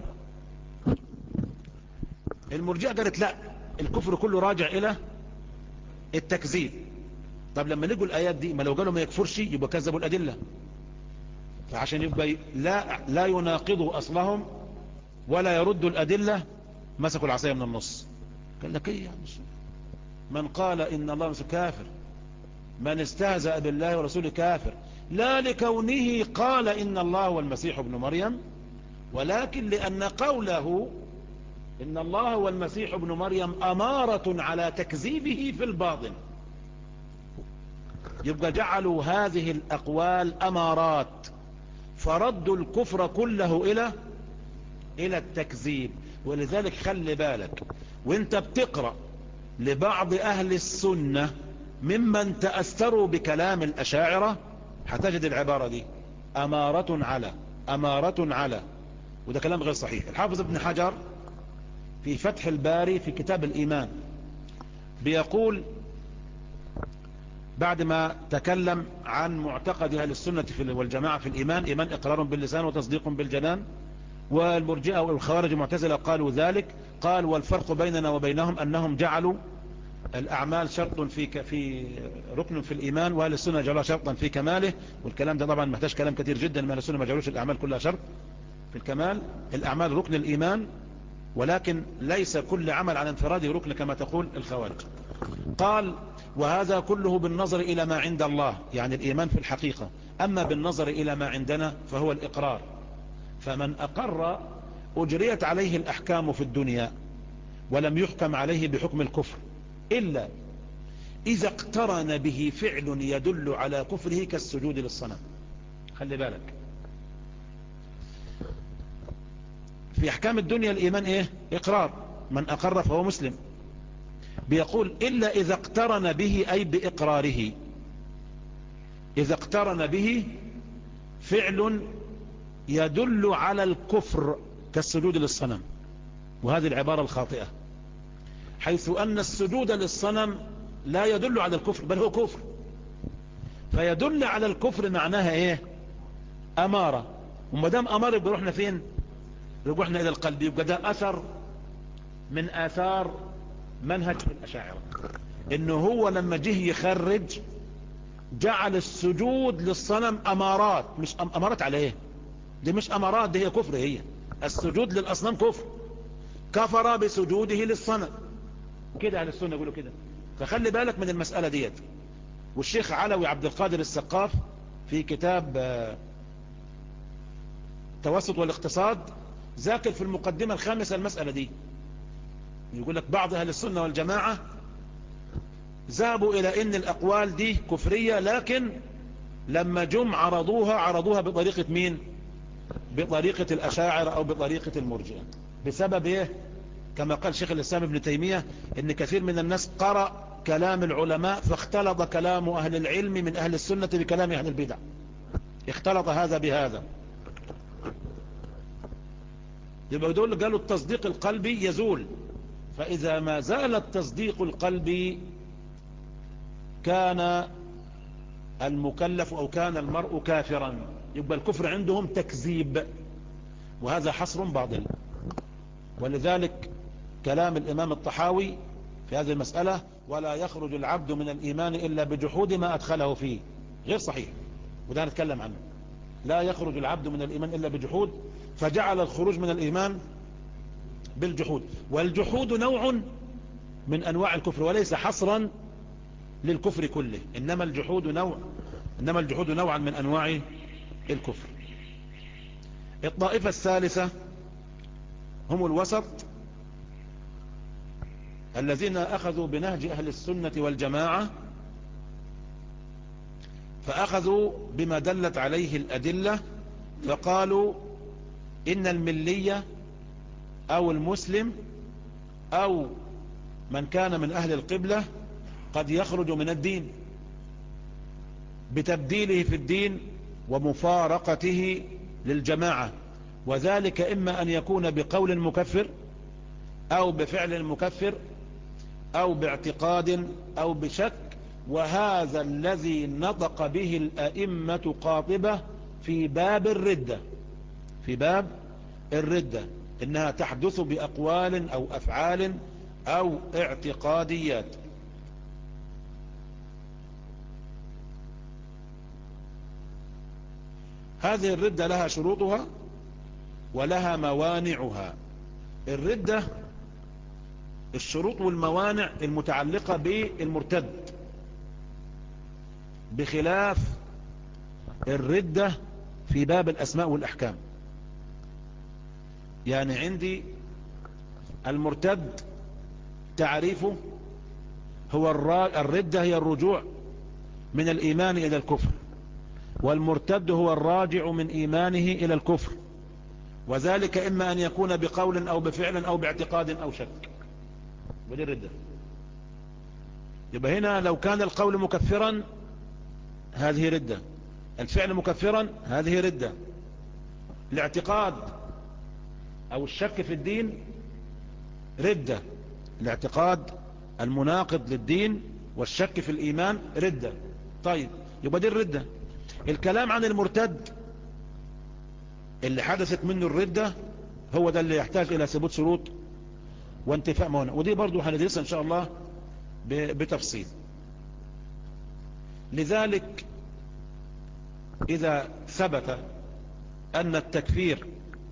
المرجئة قالت لا، الكفر كله راجع إلى التكذيب. طب لما نقول الآيات دي، ما لو قالوا ما يكفرش يبقى كذبوا الأدلة، فعشان يبقى لا, لا يناقضوا أصلهم ولا يردوا الأدلة مسكوا العصاية من النص. قال لك ايه يعني؟ من قال إن الله كافر، من استهزأ بالله ورسوله كافر، لا لكونه قال إن الله والمسيح ابن مريم، ولكن لأن قوله إن الله والمسيح ابن مريم أمارة على تكذيبه في الباطن. يبقى جعلوا هذه الأقوال أمارات، فردوا الكفر كله إلى إلى التكذيب. ولذلك خلي بالك وانت بتقرأ لبعض أهل السنة ممن تأثروا بكلام الأشاعرة هتجد العبارة دي أمارة على أمارة على، وده كلام غير صحيح. الحافظ ابن حجر في فتح الباري في كتاب الإيمان بيقول بعد ما تكلم عن معتقد أهل السنة والجماعة في الإيمان، إيمان إقرار باللسان وتصديق بالجنان، والمرجئة والخوارج المعتزلة قالوا ذلك، قال والفرق بيننا وبينهم أنهم جعلوا الأعمال شرط في في ركن في الإيمان، وأهل السنة جعلوها شرطا في كماله. والكلام ده طبعا محتاج كلام كثير جدا، ما أهل السنة ما جعلوش الأعمال كلها شرط في الكمال. الأعمال ركن الإيمان، ولكن ليس كل عمل على انفراده ركن كما تقول الخوارج. قال وهذا كله بالنظر إلى ما عند الله، يعني الإيمان في الحقيقة، أما بالنظر إلى ما عندنا فهو الإقرار. فمن أقر أجريت عليه الأحكام في الدنيا ولم يحكم عليه بحكم الكفر إلا إذا اقترن به فعل يدل على كفره كالسجود للصنم. خلي بالك في أحكام الدنيا الإيمان إيه؟ إقرار، من أقر فهو مسلم. بيقول إلا إذا اقترن به أي بإقراره، إذا اقترن به فعل يدل على الكفر كالسجود للصنم. وهذه العبارة الخاطئة، حيث أن السجود للصنم لا يدل على الكفر بل هو كفر، فيدل على الكفر معناها إيه؟ أمارة. ومدام أمارة يبقى رحنا فين؟ رجوحنا إلى القلب. يبقى ده أثر من آثار منهج الأشاعرة، إنه هو لما جه يخرج جعل السجود للصنم أمارات. مش أمارات على إيه؟ دي مش أمارات، دي هي كفر. هي السجود للأصنام كفر، كفر بسجوده للصنم. كده أهل السنة يقولوا كده. فخلي بالك من المسألة ديت. والشيخ علوي عبد القادر السقاف في كتاب التوسط والاقتصاد ذاكر في المقدمة الخامسة المسألة دي، يقول لك بعض أهل السنة والجماعة ذهبوا إلى إن الأقوال دي كفرية، لكن لما جم عرضوها عرضوها بطريقة مين؟ بطريقة الأشاعر أو بطريقة المرجئة. بسبب إيه؟ كما قال شيخ الإسلام ابن تيمية إن كثير من الناس قرأ كلام العلماء فاختلط كلام أهل العلم من أهل السنة بكلام أهل البدع، اختلط هذا بهذا. يبقى دول قالوا التصديق القلبي يزول، فإذا ما زال التصديق القلبي كان المكلف أو كان المرء كافرا، يبقى الكفر عندهم تكذيب، وهذا حصر باطل. ولذلك كلام الإمام الطحاوي في هذه المسألة ولا يخرج العبد من الإيمان إلا بجحود ما أدخله فيه غير صحيح، وده نتكلم عنه. لا يخرج العبد من الإيمان إلا بجحود، فجعل الخروج من الإيمان بالجحود. والجحود نوع من أنواع الكفر وليس حصرا للكفر كله، إنما الجحود نوع إنما الجحود نوعا من أنواع الكفر. الطائفة الثالثة هم الوسط الذين أخذوا بنهج أهل السنة والجماعة، فأخذوا بما دلت عليه الأدلة، فقالوا إن الملية أو المسلم أو من كان من أهل القبلة قد يخرج من الدين بتبديله في الدين ومفارقته للجماعة، وذلك إما أن يكون بقول مكفر أو بفعل مكفر أو باعتقاد أو بشك. وهذا الذي نطق به الأئمة قاطبة في باب الردة في باب الردة إنها تحدث بأقوال أو أفعال أو اعتقاديات. هذه الردة لها شروطها ولها موانعها. الردة الشروط والموانع المتعلقة بالمرتد، بخلاف الردة في باب الأسماء والأحكام. يعني عندي المرتد تعريفه هو الردة هي الرجوع من الإيمان إلى الكفر، والمرتد هو الراجع من إيمانه إلى الكفر، وذلك إما أن يكون بقول أو بفعل أو باعتقاد أو شك، ودي الردة. يبقى هنا لو كان القول مكفرا هذه ردة، الفعل مكفرا هذه ردة، الاعتقاد أو الشك في الدين ردة، الاعتقاد المناقض للدين والشك في الإيمان ردة. طيب يبقى دي الردة. الكلام عن المرتد اللي حدثت منه الردة هو ده اللي يحتاج إلى ثبوت شروط وانتفاء موانع، ودي برضو هندرسها إن شاء الله بتفصيل. لذلك إذا ثبت أن التكفير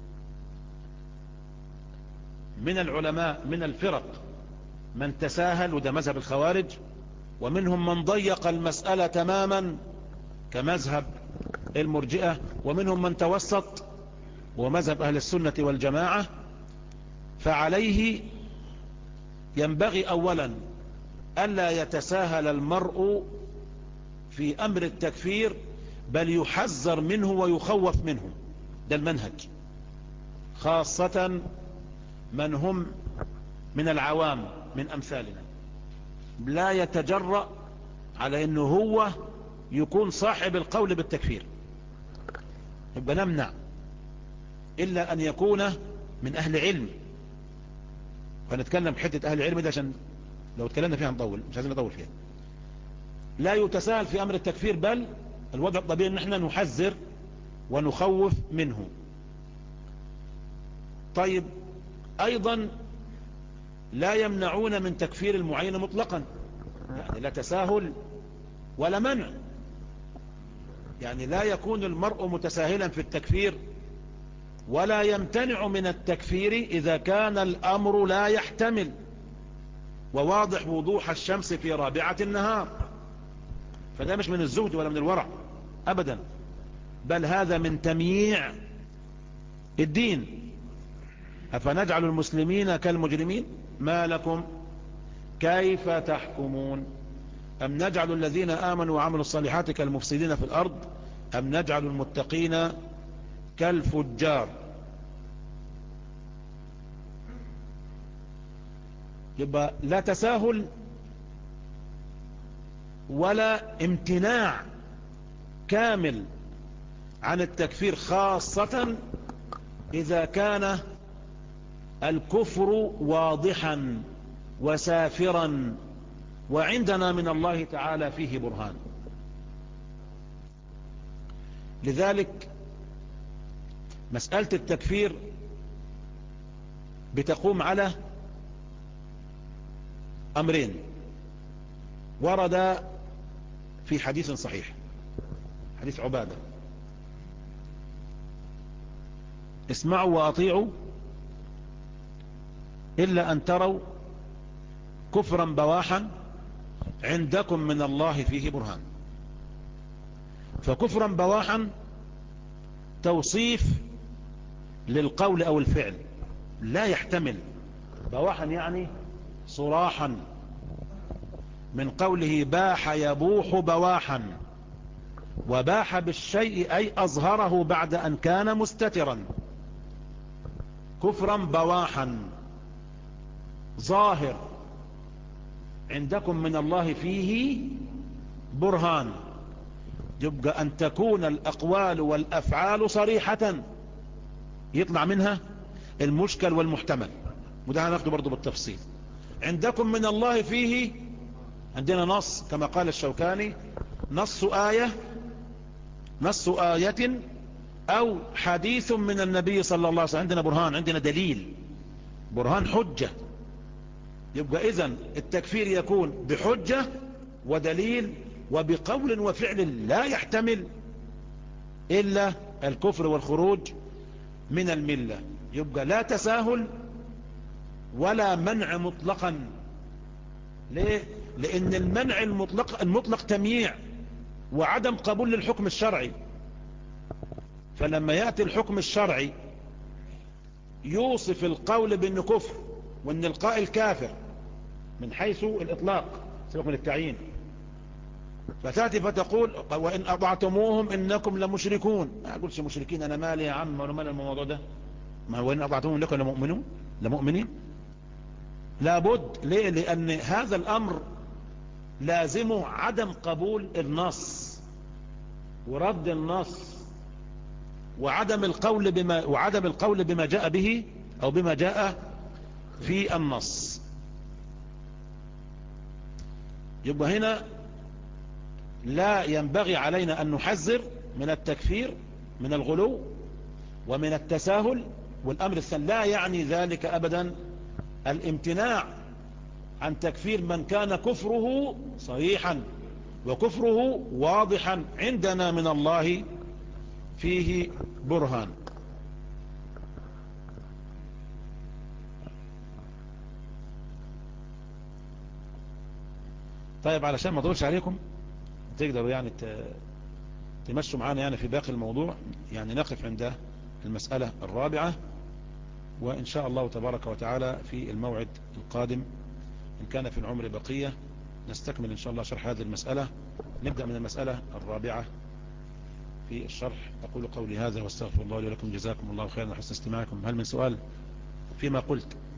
من العلماء من الفرق من تساهل، وده مذهب الخوارج، ومنهم من ضيق المسألة تماما كمذهب المرجئة، ومنهم من توسط ومذهب أهل السنة والجماعة، فعليه ينبغي أولا ألا يتساهل المرء في أمر التكفير، بل يحذر منه ويخوف منه، ده المنهج، خاصة من هم من العوام من أمثالنا، لا يتجرأ على أنه هو يكون صاحب القول بالتكفير، يبقى نمنع إلا أن يكون من أهل علم. فنتكلم حتة أهل العلم ده عشان لو اتكلمنا فيها نطول، مش عايزين نطول فيها. لا يتساهل في أمر التكفير، بل الوضع الطبيعي أن احنا نحذر ونخوف منه. طيب أيضا لا يمنعون من تكفير المعين مطلقا، يعني لا تساهل ولا منع، يعني لا يكون المرء متساهلا في التكفير ولا يمتنع من التكفير إذا كان الأمر لا يحتمل وواضح وضوح الشمس في رابعة النهار، فده مش من الزهد ولا من الورع أبدا، بل هذا من تمييع الدين. أفنجعل المسلمين كالمجرمين ما لكم كيف تحكمون أم نجعل الذين آمنوا وعملوا الصالحات كالمفسدين في الأرض أم نجعل المتقين كالفجار. يبقى لا تساهل ولا امتناع كامل عن التكفير، خاصة إذا كان الكفر واضحا وسافرا وعندنا من الله تعالى فيه برهان. لذلك مسألة التكفير بتقوم على أمرين ورد في حديث صحيح، حديث عبادة: اسمعوا وأطيعوا إلا أن تروا كفرا بواحا عندكم من الله فيه برهان. فكفرا بواحا توصيف للقول أو الفعل لا يحتمل، بواحا يعني صراحا، من قوله باح يبوح بواحا، وباح بالشيء أي أظهره بعد أن كان مستترا. كفرا بواحا ظاهر عندكم من الله فيه برهان، يبقى أن تكون الأقوال والأفعال صريحة يطلع منها المشكل والمحتمل، وده هناخده برضو بالتفصيل. عندكم من الله فيه، عندنا نص كما قال الشوكاني: نص آية نص آية أو حديث من النبي صلى الله عليه وسلم، عندنا برهان، عندنا دليل، برهان حجة. يبقى إذن التكفير يكون بحجة ودليل وبقول وفعل لا يحتمل إلا الكفر والخروج من الملة. يبقى لا تساهل ولا منع مطلقا. ليه؟ لأن المنع المطلق المطلق تمييع وعدم قبول للحكم الشرعي، فلما يأتي الحكم الشرعي يوصف القول بأنه كفر وأن القائل كافر من حيث الإطلاق، سيبقى من التعيين، فتأتي فتقول وإن أطعتموهم إنكم لمشركون. ما أقولش مشركين، أنا مالي يا عم ولا مال الموضوع ده. ما هو وإن أطعتموهم إنكم لمؤمنون لمؤمنين. لابد. ليه؟ لأن هذا الأمر لازمه عدم قبول النص ورد النص وعدم القول بما وعدم القول بما جاء به أو بما جاء في النص. يبقى هنا لا ينبغي علينا أن نحذر من التكفير، من الغلو ومن التساهل. والأمر الثاني لا يعني ذلك أبدا الامتناع عن تكفير من كان كفره صريحا وكفره واضحا عندنا من الله فيه برهان. طيب علشان ما اطولش عليكم تقدروا يعني تمشوا معانا يعني في باقي الموضوع، يعني نقف عند المسألة الرابعة، وإن شاء الله تبارك وتعالى في الموعد القادم إن كان في العمر بقية نستكمل إن شاء الله شرح هذه المسألة. نبدأ من المسألة الرابعة في الشرح. أقول قولي هذا واستغفر الله لي ولكم، جزاكم الله خيرا وحسن استماعكم. هل من سؤال فيما قلت؟